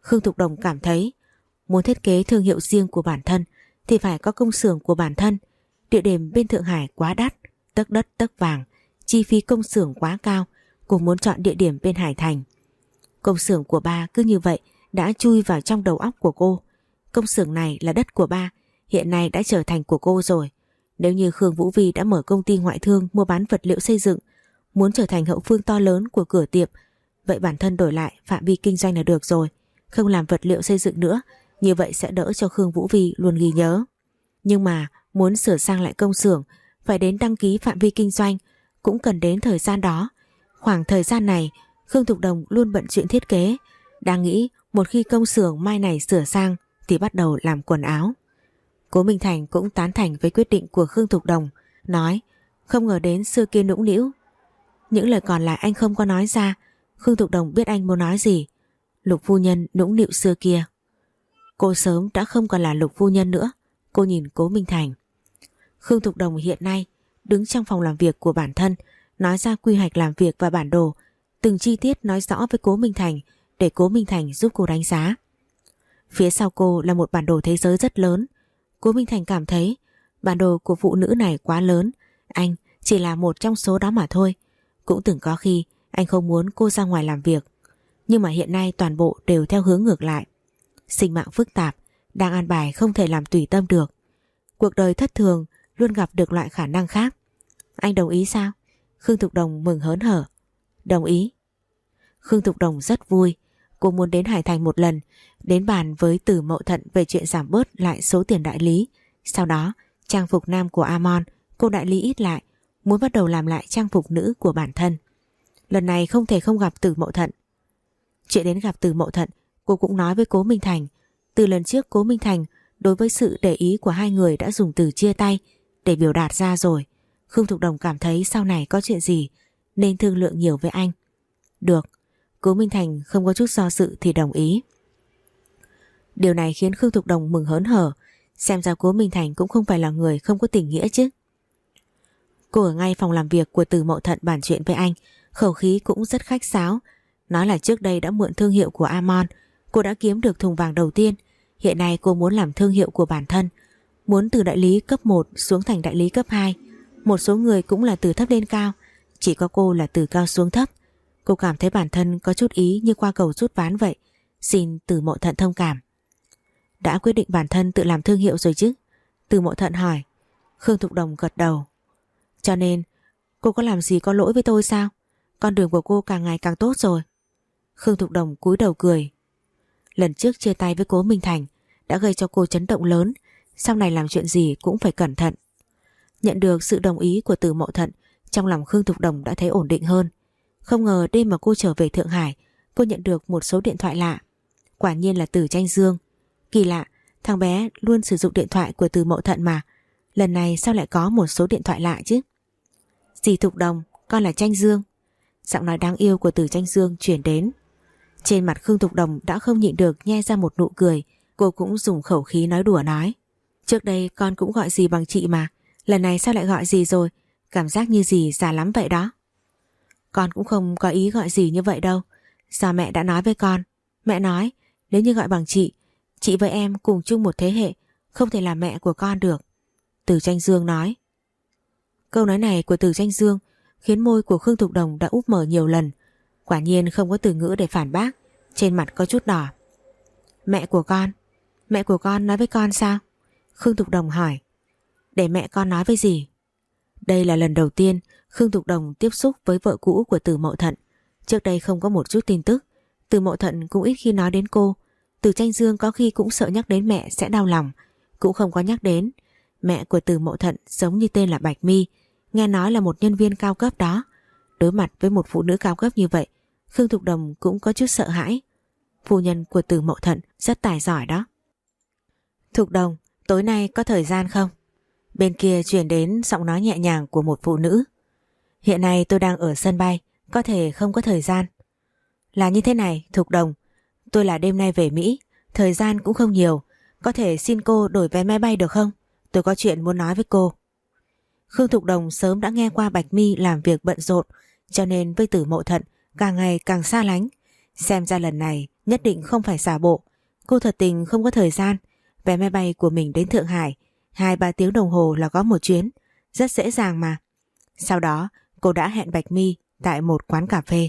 Khương Thục Đồng cảm thấy muốn thiết kế thương hiệu riêng của bản thân thì phải có công xưởng của bản thân. Địa điểm bên Thượng Hải quá đắt, tấc đất tấc vàng, chi phí công xưởng quá cao, cô muốn chọn địa điểm bên Hải Thành. Công xưởng của ba cứ như vậy đã chui vào trong đầu óc của cô. Công xưởng này là đất của ba, hiện nay đã trở thành của cô rồi. Nếu như Khương Vũ Vi đã mở công ty ngoại thương mua bán vật liệu xây dựng, muốn trở thành hậu phương to lớn của cửa tiệm, vậy bản thân đổi lại phạm vi kinh doanh là được rồi, không làm vật liệu xây dựng nữa, như vậy sẽ đỡ cho Khương Vũ Vi luôn ghi nhớ. Nhưng mà muốn sửa sang lại công xưởng, phải đến đăng ký phạm vi kinh doanh, cũng cần đến thời gian đó. Khoảng thời gian này, Khương Thục Đồng luôn bận chuyện thiết kế, đang nghĩ một khi công xưởng mai này sửa sang thì bắt đầu làm quần áo. Cố Minh Thành cũng tán thành với quyết định của Khương Thục Đồng, nói không ngờ đến xưa kia nũng nĩu. Những lời còn lại anh không có nói ra. Khương Thục Đồng biết anh muốn nói gì. Lục phu nhân nũng nịu xưa kia. Cô sớm đã không còn là Lục phu nhân nữa. Cô nhìn Cố Minh Thành. Khương Thục Đồng hiện nay đứng trong phòng làm việc của bản thân, nói ra quy hoạch làm việc và bản đồ, từng chi tiết nói rõ với Cố Minh Thành để Cố Minh Thành giúp cô đánh giá. Phía sau cô là một bản đồ thế giới rất lớn. Cố Minh Thành cảm thấy bản đồ của phụ nữ này quá lớn, anh chỉ là một trong số đó mà thôi. Cũng từng có khi anh không muốn cô ra ngoài làm việc, nhưng mà hiện nay toàn bộ đều theo hướng ngược lại. Sinh mạng phức tạp, đang an bài không thể làm tùy tâm được. Cuộc đời thất thường luôn gặp được loại khả năng khác. Anh đồng ý sao? Khương Thục Đồng mừng hớn hở. Đồng ý. Khương Thục Đồng rất vui. Cô muốn đến Hải Thành một lần, đến bàn với Từ Mậu Thận về chuyện giảm bớt lại số tiền đại lý. Sau đó, trang phục nam của Amon cô đại lý ít lại, muốn bắt đầu làm lại trang phục nữ của bản thân. Lần này không thể không gặp Từ Mậu Thận. Chuyện đến gặp Từ Mậu Thận, cô cũng nói với Cố Minh Thành. Từ lần trước Cố Minh Thành đối với sự để ý của hai người đã dùng từ chia tay để biểu đạt ra rồi. Khương Thục Đồng cảm thấy sau này có chuyện gì nên thương lượng nhiều với anh. Được. Cố Minh Thành không có chút do dự thì đồng ý. Điều này khiến Khương Thục Đồng mừng hớn hở. Xem ra Cố Minh Thành cũng không phải là người không có tình nghĩa chứ. Cô ở ngay phòng làm việc của Từ Mậu Thận bàn chuyện với anh, khẩu khí cũng rất khách sáo. Nói là trước đây đã mượn thương hiệu của Amon, cô đã kiếm được thùng vàng đầu tiên. Hiện nay cô muốn làm thương hiệu của bản thân, muốn từ đại lý cấp một xuống thành đại lý cấp hai. Một số người cũng là từ thấp lên cao, chỉ có cô là từ cao xuống thấp. Cô cảm thấy bản thân có chút ý như qua cầu rút ván vậy. Xin Từ Mậu Thận thông cảm. Đã quyết định bản thân tự làm thương hiệu rồi chứ? Từ Mậu Thận hỏi. Khương Thục Đồng gật đầu. Cho nên cô có làm gì có lỗi với tôi sao? Con đường của cô càng ngày càng tốt rồi. Khương Thục Đồng cúi đầu cười. Lần trước chia tay với Cố Minh Thành đã gây cho cô chấn động lớn, sau này làm chuyện gì cũng phải cẩn thận. Nhận được sự đồng ý của Từ Mậu Thận, trong lòng Khương Thục Đồng đã thấy ổn định hơn. Không ngờ đêm mà cô trở về Thượng Hải, cô nhận được một số điện thoại lạ. Quả nhiên là Từ Tranh Dương. Kỳ lạ, thằng bé luôn sử dụng điện thoại của Từ Mậu Thận mà. Lần này sao lại có một số điện thoại lạ chứ? Dì Thục Đồng, con là Tranh Dương. Giọng nói đáng yêu của Từ Tranh Dương chuyển đến. Trên mặt Khương Thục Đồng đã không nhịn được nhe ra một nụ cười. Cô cũng dùng khẩu khí nói đùa nói. Trước đây con cũng gọi dì bằng chị mà, lần này sao lại gọi dì rồi? Cảm giác như dì già lắm vậy đó. Con cũng không có ý gọi dì như vậy đâu. Sao mẹ đã nói với con? Mẹ nói nếu như gọi bằng chị, chị với em cùng chung một thế hệ, không thể là mẹ của con được. Từ Tranh Dương nói. Câu nói này của Từ Tranh Dương khiến môi của Khương Thục Đồng đã úp mở nhiều lần. Quả nhiên không có từ ngữ để phản bác, trên mặt có chút đỏ. Mẹ của con? Mẹ của con nói với con sao? Khương Thục Đồng hỏi. Để mẹ con nói với gì? Đây là lần đầu tiên Khương Thục Đồng tiếp xúc với vợ cũ của Từ Mậu Thận. Trước đây không có một chút tin tức. Từ Mậu Thận cũng ít khi nói đến cô. Từ Tranh Dương có khi cũng sợ nhắc đến mẹ sẽ đau lòng, cũng không có nhắc đến. Mẹ của Từ Mậu Thận giống như tên là Bạch My, nghe nói là một nhân viên cao cấp đó. Đối mặt với một phụ nữ cao cấp như vậy, Khương Thục Đồng cũng có chút sợ hãi. Phu nhân của Từ Mậu Thận rất tài giỏi đó. Thục Đồng, tối nay có thời gian không? Bên kia truyền đến giọng nói nhẹ nhàng của một phụ nữ. Hiện nay tôi đang ở sân bay, có thể không có thời gian. Là như thế này, Thục Đồng, tôi là đêm nay về Mỹ, thời gian cũng không nhiều, có thể xin cô đổi vé máy bay được không? Tôi có chuyện muốn nói với cô. Khương Thục Đồng sớm đã nghe qua Bạch My làm việc bận rộn, cho nên với Từ Mậu Thận càng ngày càng xa lánh. Xem ra lần này nhất định không phải giả bộ. Cô thật tình không có thời gian. Vé máy bay của mình đến Thượng Hải hai ba tiếng đồng hồ là có một chuyến. Rất dễ dàng mà. Sau đó cô đã hẹn Bạch My tại một quán cà phê.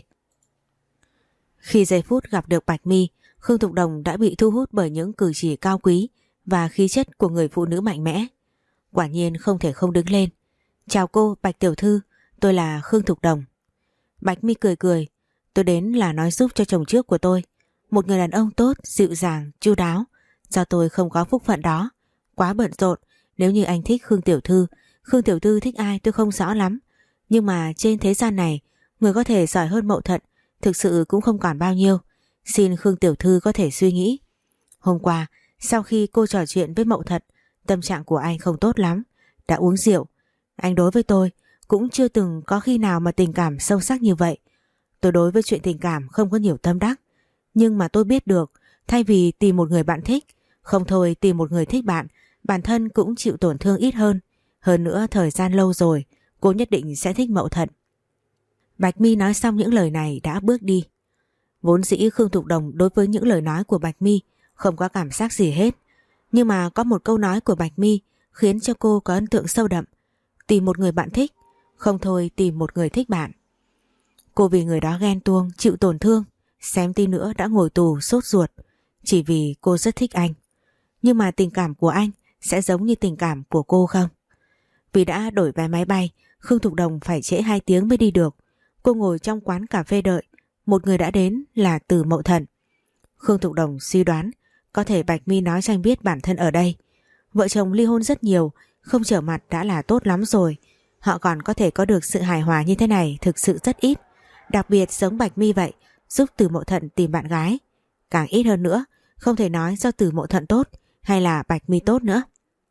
Khi giây phút gặp được Bạch My, Khương Thục Đồng đã bị thu hút bởi những cử chỉ cao quý và khí chất của người phụ nữ mạnh mẽ. Quả nhiên không thể không đứng lên. Chào cô Bạch tiểu thư, tôi là Khương Thục Đồng. Bạch My cười cười, tôi đến là nói giúp cho chồng trước của tôi. Một người đàn ông tốt, dịu dàng, chu đáo. Do tôi không có phúc phận đó. Quá bận rộn, nếu như anh thích Khương tiểu thư, Khương tiểu thư thích ai tôi không rõ lắm. Nhưng mà trên thế gian này, người có thể giỏi hơn Mậu Thận thực sự cũng không còn bao nhiêu. Xin Khương tiểu thư có thể suy nghĩ. Hôm qua, sau khi cô trò chuyện với Mậu Thận, tâm trạng của anh không tốt lắm. Đã uống rượu. Anh đối với tôi cũng chưa từng có khi nào mà tình cảm sâu sắc như vậy. Tôi đối với chuyện tình cảm không có nhiều tâm đắc. Nhưng mà tôi biết được, thay vì tìm một người bạn thích, không thôi tìm một người thích bạn, bản thân cũng chịu tổn thương ít hơn. Hơn nữa thời gian lâu rồi, cô nhất định sẽ thích Mậu Thận. Bạch My nói xong những lời này đã bước đi. Vốn dĩ Khương Thục Đồng đối với những lời nói của Bạch My không có cảm giác gì hết. Nhưng mà có một câu nói của Bạch My khiến cho cô có ấn tượng sâu đậm. Tìm một người bạn thích, không thôi tìm một người thích bạn. Cô vì người đó ghen tuông, chịu tổn thương, xém tí nữa đã ngồi tù sốt ruột. Chỉ vì cô rất thích anh. Nhưng mà tình cảm của anh sẽ giống như tình cảm của cô không? Vì đã đổi vé máy bay, Khương Thục Đồng phải trễ hai tiếng mới đi được. Cô ngồi trong quán cà phê đợi. Một người đã đến là Từ Mậu Thận. Khương Thục Đồng suy đoán có thể Bạch My nói cho anh biết bản thân ở đây. Vợ chồng ly hôn rất nhiều, không trở mặt đã là tốt lắm rồi. Họ còn có thể có được sự hài hòa như thế này thực sự rất ít. Đặc biệt giống Bạch My vậy, giúp Từ Mậu Thận tìm bạn gái. Càng ít hơn nữa, không thể nói do Từ Mậu Thận tốt hay là Bạch My tốt nữa.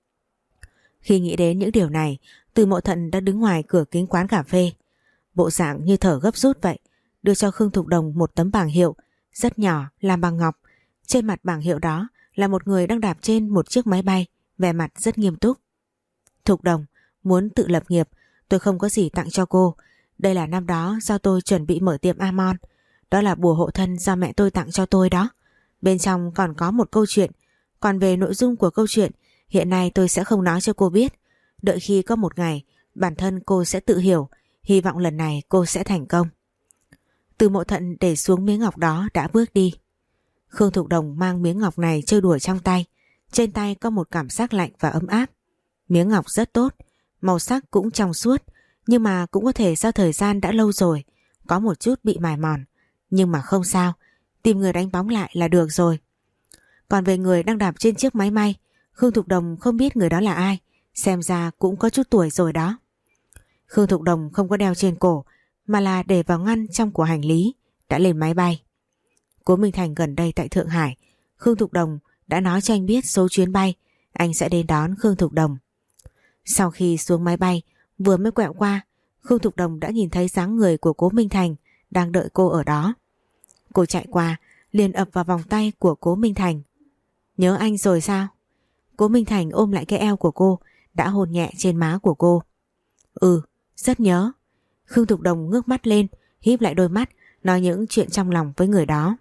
Khi nghĩ đến những điều này, Từ Mậu Thận đã đứng ngoài cửa kính quán cà phê. Bộ dạng như thở gấp rút vậy, đưa cho Khương Thục Đồng một tấm bảng hiệu rất nhỏ làm bằng ngọc. Trên mặt bảng hiệu đó là một người đang đạp trên một chiếc máy bay, vẻ mặt rất nghiêm túc. Thục Đồng, muốn tự lập nghiệp, tôi không có gì tặng cho cô. Đây là năm đó do tôi chuẩn bị mở tiệm Amon. Đó là bùa hộ thân do mẹ tôi tặng cho tôi đó. Bên trong còn có một câu chuyện. Còn về nội dung của câu chuyện, hiện nay tôi sẽ không nói cho cô biết. Đợi khi có một ngày, bản thân cô sẽ tự hiểu. Hy vọng lần này cô sẽ thành công. Từ Mậu Thận để xuống miếng ngọc đó đã bước đi. Khương Thục Đồng mang miếng ngọc này chơi đùa trong tay. Trên tay có một cảm giác lạnh và ấm áp. Miếng ngọc rất tốt, màu sắc cũng trong suốt, nhưng mà cũng có thể do thời gian đã lâu rồi, có một chút bị mài mòn. Nhưng mà không sao, tìm người đánh bóng lại là được rồi. Còn về người đang đạp trên chiếc máy may, Khương Thục Đồng không biết người đó là ai, xem ra cũng có chút tuổi rồi đó. Khương Thục Đồng không có đeo trên cổ, mà là để vào ngăn trong của hành lý, đã lên máy bay. Cố Minh Thành gần đây tại Thượng Hải, Khương Thục Đồng đã nói cho anh biết số chuyến bay, anh sẽ đến đón Khương Thục Đồng. Sau khi xuống máy bay, vừa mới quẹo qua, Khương Thục Đồng đã nhìn thấy dáng người của Cố Minh Thành đang đợi cô ở đó. Cô chạy qua, liền ập vào vòng tay của Cố Minh Thành. Nhớ anh rồi sao? Cố Minh Thành ôm lại cái eo của cô, đã hôn nhẹ trên má của cô. Ừ, rất nhớ. Khương Thục Đồng ngước mắt lên, híp lại đôi mắt, nói những chuyện trong lòng với người đó.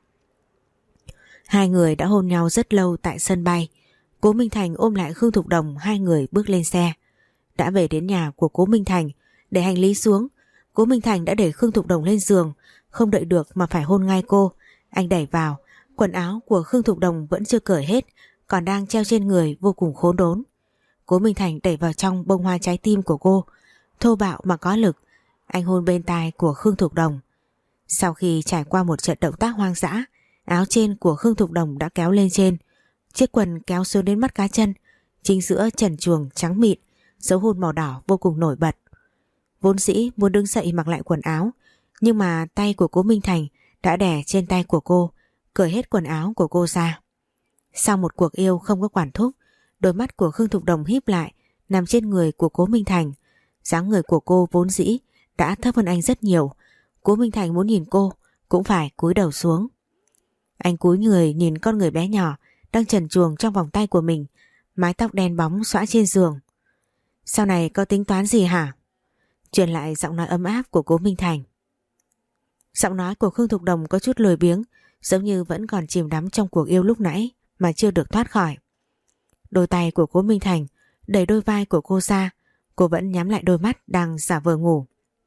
Hai người đã hôn nhau rất lâu tại sân bay. Cố Minh Thành ôm lại Khương Thục Đồng, hai người bước lên xe. Đã về đến nhà của Cố Minh Thành, để hành lý xuống, Cố Minh Thành đã để Khương Thục Đồng lên giường, không đợi được mà phải hôn ngay cô. Anh đẩy vào, quần áo của Khương Thục Đồng vẫn chưa cởi hết, còn đang treo trên người vô cùng khốn đốn. Cố Minh Thành đẩy vào trong bông hoa trái tim của cô, thô bạo mà có lực. Anh hôn bên tai của Khương Thục Đồng. Sau khi trải qua một trận động tác hoang dã, áo trên của Khương Thục Đồng đã kéo lên trên, chiếc quần kéo xuống đến mắt cá chân, chính giữa trần truồng trắng mịn, dấu hôn màu đỏ vô cùng nổi bật. Vốn dĩ muốn đứng dậy mặc lại quần áo, nhưng mà tay của Cố Minh Thành đã đè trên tay của cô, cởi hết quần áo của cô ra. Sau một cuộc yêu không có quản thúc, đôi mắt của Khương Thục Đồng híp lại, nằm trên người của Cố Minh Thành. Dáng người của cô vốn dĩ đã thấp hơn anh rất nhiều. Cố Minh Thành muốn nhìn cô cũng phải cúi đầu xuống. Anh cúi người nhìn con người bé nhỏ đang trần truồng trong vòng tay của mình, mái tóc đen bóng xõa trên giường. Sau này có tính toán gì hả? Truyền lại giọng nói ấm áp của Cố Minh Thành. Giọng nói của Khương Thục Đồng có chút lười biếng, giống như vẫn còn chìm đắm trong cuộc yêu lúc nãy mà chưa được thoát khỏi. Đôi tay của Cố Minh Thành đẩy đôi vai của cô ra, cô vẫn nhắm lại đôi mắt đang giả vờ ngủ.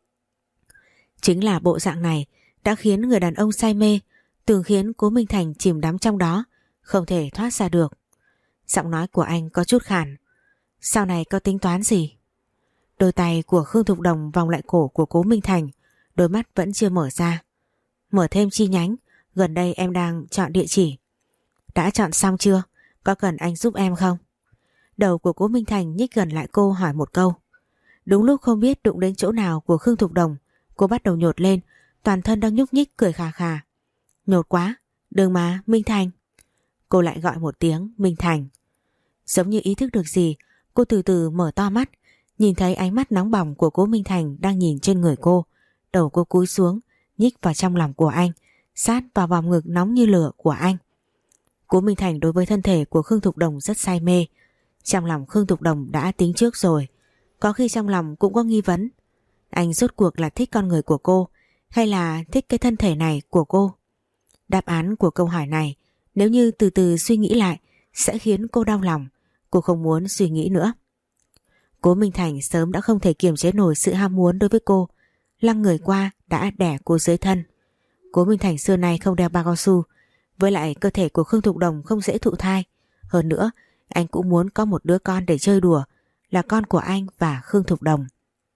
Chính là bộ dạng này đã khiến người đàn ông say mê, từng khiến Cố Minh Thành chìm đắm trong đó, không thể thoát ra được. Giọng nói của anh có chút khàn. Sau này có tính toán gì? Đôi tay của Khương Thục Đồng vòng lại cổ của Cố Minh Thành, đôi mắt vẫn chưa mở ra. Mở thêm chi nhánh, gần đây em đang chọn địa chỉ. Đã chọn xong chưa? Có cần anh giúp em không? Đầu của Cố Minh Thành nhích gần lại cô hỏi một câu. Đúng lúc không biết đụng đến chỗ nào của Khương Thục Đồng, cô bắt đầu nhột lên, toàn thân đang nhúc nhích cười khà khà. Nhột quá, đừng mà, Minh Thành. Cô lại gọi một tiếng Minh Thành. Giống như ý thức được gì, cô từ từ mở to mắt, nhìn thấy ánh mắt nóng bỏng của Cố Minh Thành đang nhìn trên người cô. Đầu cô cúi xuống, nhích vào trong lòng của anh, sát vào vòng ngực nóng như lửa của anh. Cố Minh Thành đối với thân thể của Khương Thục Đồng rất say mê. Trong lòng Khương Thục Đồng đã tính trước rồi, có khi trong lòng cũng có nghi vấn. Anh rốt cuộc là thích con người của cô hay là thích cái thân thể này của cô? Đáp án của câu hỏi này, nếu như từ từ suy nghĩ lại, sẽ khiến cô đau lòng. Cô không muốn suy nghĩ nữa. Cố Minh Thành sớm đã không thể kiềm chế nổi sự ham muốn đối với cô, lăng người qua đã đẻ cô dưới thân. Cố Minh Thành xưa nay không đeo bao cao su, với lại cơ thể của Khương Thục Đồng không dễ thụ thai. Hơn nữa, anh cũng muốn có một đứa con để chơi đùa, là con của anh và Khương Thục Đồng.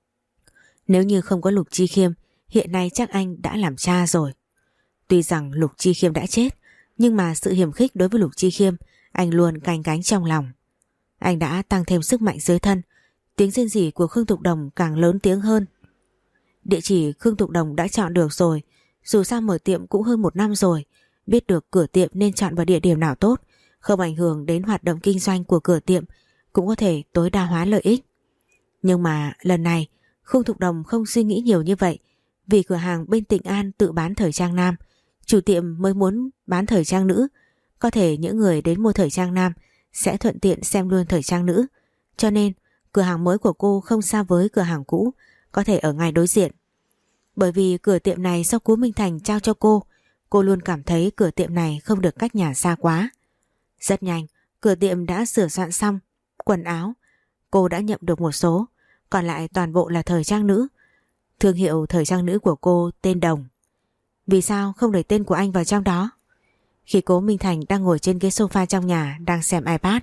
Nếu như không có Lục Chi Khiêm, hiện nay chắc anh đã làm cha rồi. Tuy rằng Lục Chi Khiêm đã chết, nhưng mà sự hiềm khích đối với Lục Chi Khiêm anh luôn canh cánh trong lòng. Anh đã tăng thêm sức mạnh dưới thân, tiếng rên rỉ của Khương Thục Đồng càng lớn tiếng hơn. Địa chỉ Khương Thục Đồng đã chọn được rồi, dù sao mở tiệm cũng hơn một năm rồi, biết được cửa tiệm nên chọn vào địa điểm nào tốt, không ảnh hưởng đến hoạt động kinh doanh của cửa tiệm, cũng có thể tối đa hóa lợi ích. Nhưng mà lần này Khương Thục Đồng không suy nghĩ nhiều như vậy, vì cửa hàng bên Tịnh An tự bán thời trang nam, chủ tiệm mới muốn bán thời trang nữ. Có thể những người đến mua thời trang nam sẽ thuận tiện xem luôn thời trang nữ, cho nên cửa hàng mới của cô không xa với cửa hàng cũ, có thể ở ngay đối diện. Bởi vì cửa tiệm này do Cố Minh Thành trao cho cô, cô luôn cảm thấy cửa tiệm này không được cách nhà xa quá. Rất nhanh, cửa tiệm đã sửa soạn xong, quần áo cô đã nhậm được một số, còn lại toàn bộ là thời trang nữ. Thương hiệu thời trang nữ của cô tên Đồng. Vì sao không để tên của anh vào trong đó? Khi Cố Minh Thành đang ngồi trên ghế sofa trong nhà đang xem iPad,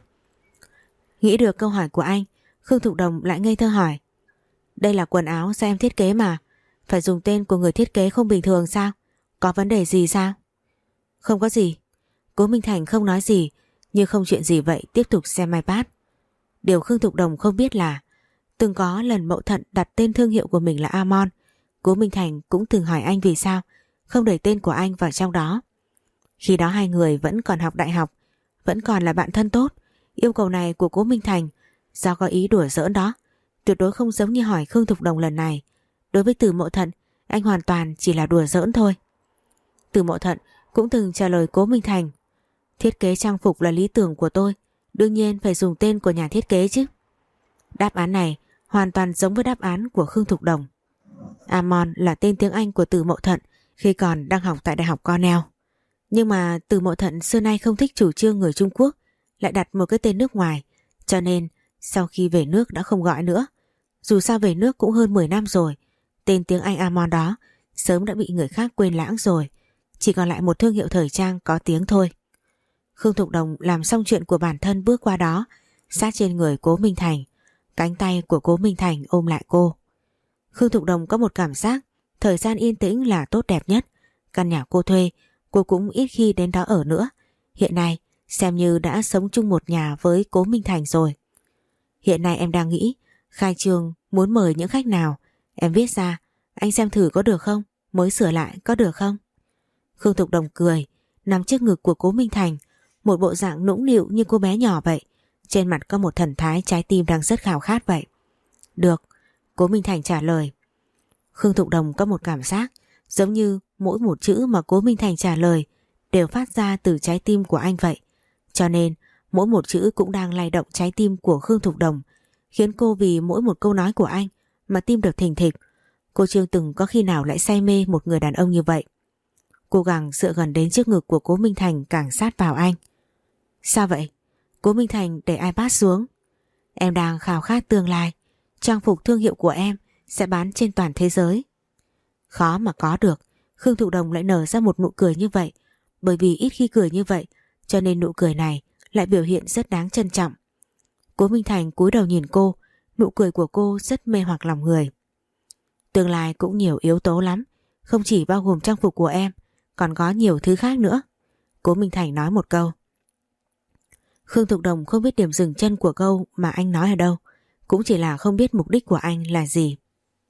nghĩ được câu hỏi của anh, Khương Thục Đồng lại ngây thơ hỏi. Đây là quần áo do em thiết kế mà, phải dùng tên của người thiết kế không bình thường sao? Có vấn đề gì sao? Không có gì. Cố Minh Thành không nói gì, như không chuyện gì vậy, tiếp tục xem iPad. Điều Khương Thục Đồng không biết là từng có lần Mậu Thận đặt tên thương hiệu của mình là Amon, Cố Minh Thành cũng từng hỏi anh vì sao không đẩy tên của anh vào trong đó. Khi đó hai người vẫn còn học đại học, vẫn còn là bạn thân tốt. Yêu cầu này của Cố Minh Thành do có ý đùa giỡn đó, tuyệt đối không giống như hỏi Khương Thục Đồng lần này. Đối với Từ Mậu Thận, anh hoàn toàn chỉ là đùa giỡn thôi. Từ Mậu Thận cũng từng trả lời Cố Minh Thành. Thiết kế trang phục là lý tưởng của tôi, đương nhiên phải dùng tên của nhà thiết kế chứ. Đáp án này hoàn toàn giống với đáp án của Khương Thục Đồng. Amon là tên tiếng Anh của Từ Mậu Thận khi còn đang học tại Đại học Cornell. Nhưng mà Từ Mậu Thận xưa nay không thích chủ trương người Trung Quốc, lại đặt một cái tên nước ngoài, cho nên sau khi về nước đã không gọi nữa. Dù sao về nước cũng hơn mười năm rồi, tên tiếng Anh Amon đó sớm đã bị người khác quên lãng rồi, chỉ còn lại một thương hiệu thời trang có tiếng thôi. Khương Thục Đồng làm xong chuyện của bản thân bước qua đó, sát trên người Cố Minh Thành, cánh tay của Cố Minh Thành ôm lại cô. Khương Thục Đồng có một cảm giác thời gian yên tĩnh là tốt đẹp nhất. Căn nhà cô thuê, cô cũng ít khi đến đó ở nữa. Hiện nay xem như đã sống chung một nhà với Cố Minh Thành rồi. Hiện nay em đang nghĩ khai trương muốn mời những khách nào, em viết ra, anh xem thử có được không, mới sửa lại có được không? Khương Thục Đồng cười, nằm trước ngực của Cố Minh Thành, một bộ dạng nũng nịu như cô bé nhỏ vậy. Trên mặt có một thần thái trái tim đang rất khao khát vậy. Được, Cố Minh Thành trả lời. Khương Thục Đồng có một cảm giác giống như mỗi một chữ mà Cố Minh Thành trả lời đều phát ra từ trái tim của anh vậy. Cho nên mỗi một chữ cũng đang lay động trái tim của Khương Thục Đồng, khiến cô vì mỗi một câu nói của anh mà tim đập thình thịch. Cô chưa từng có khi nào lại say mê một người đàn ông như vậy. cố gắng dựa gần đến chiếc ngực của Cố Minh Thành càng sát vào anh. Sao vậy? Cố Minh Thành để iPad xuống. Em đang khao khát tương lai, trang phục thương hiệu của em sẽ bán trên toàn thế giới. Khó mà có được. Khương Thục Đồng lại nở ra một nụ cười như vậy, bởi vì ít khi cười như vậy cho nên nụ cười này lại biểu hiện rất đáng trân trọng. Cố Minh Thành cúi đầu nhìn cô, nụ cười của cô rất mê hoặc lòng người. Tương lai cũng nhiều yếu tố lắm, không chỉ bao gồm trang phục của em, còn có nhiều thứ khác nữa. Cố Minh Thành nói một câu. Khương Thục Đồng không biết điểm dừng chân của câu mà anh nói ở đâu, cũng chỉ là không biết mục đích của anh là gì.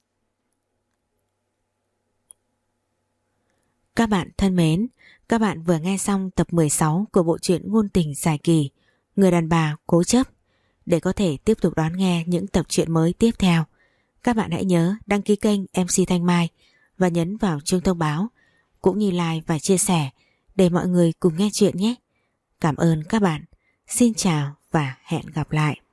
Các bạn thân mến, các bạn vừa nghe xong tập mười sáu của bộ truyện ngôn tình dài kỳ Người đàn bà cố chấp. Để có thể tiếp tục đón nghe những tập truyện mới tiếp theo, các bạn hãy nhớ đăng ký kênh em xê Thanh Mai và nhấn vào chuông thông báo, cũng như like và chia sẻ để mọi người cùng nghe chuyện nhé. Cảm ơn các bạn. Xin chào và hẹn gặp lại.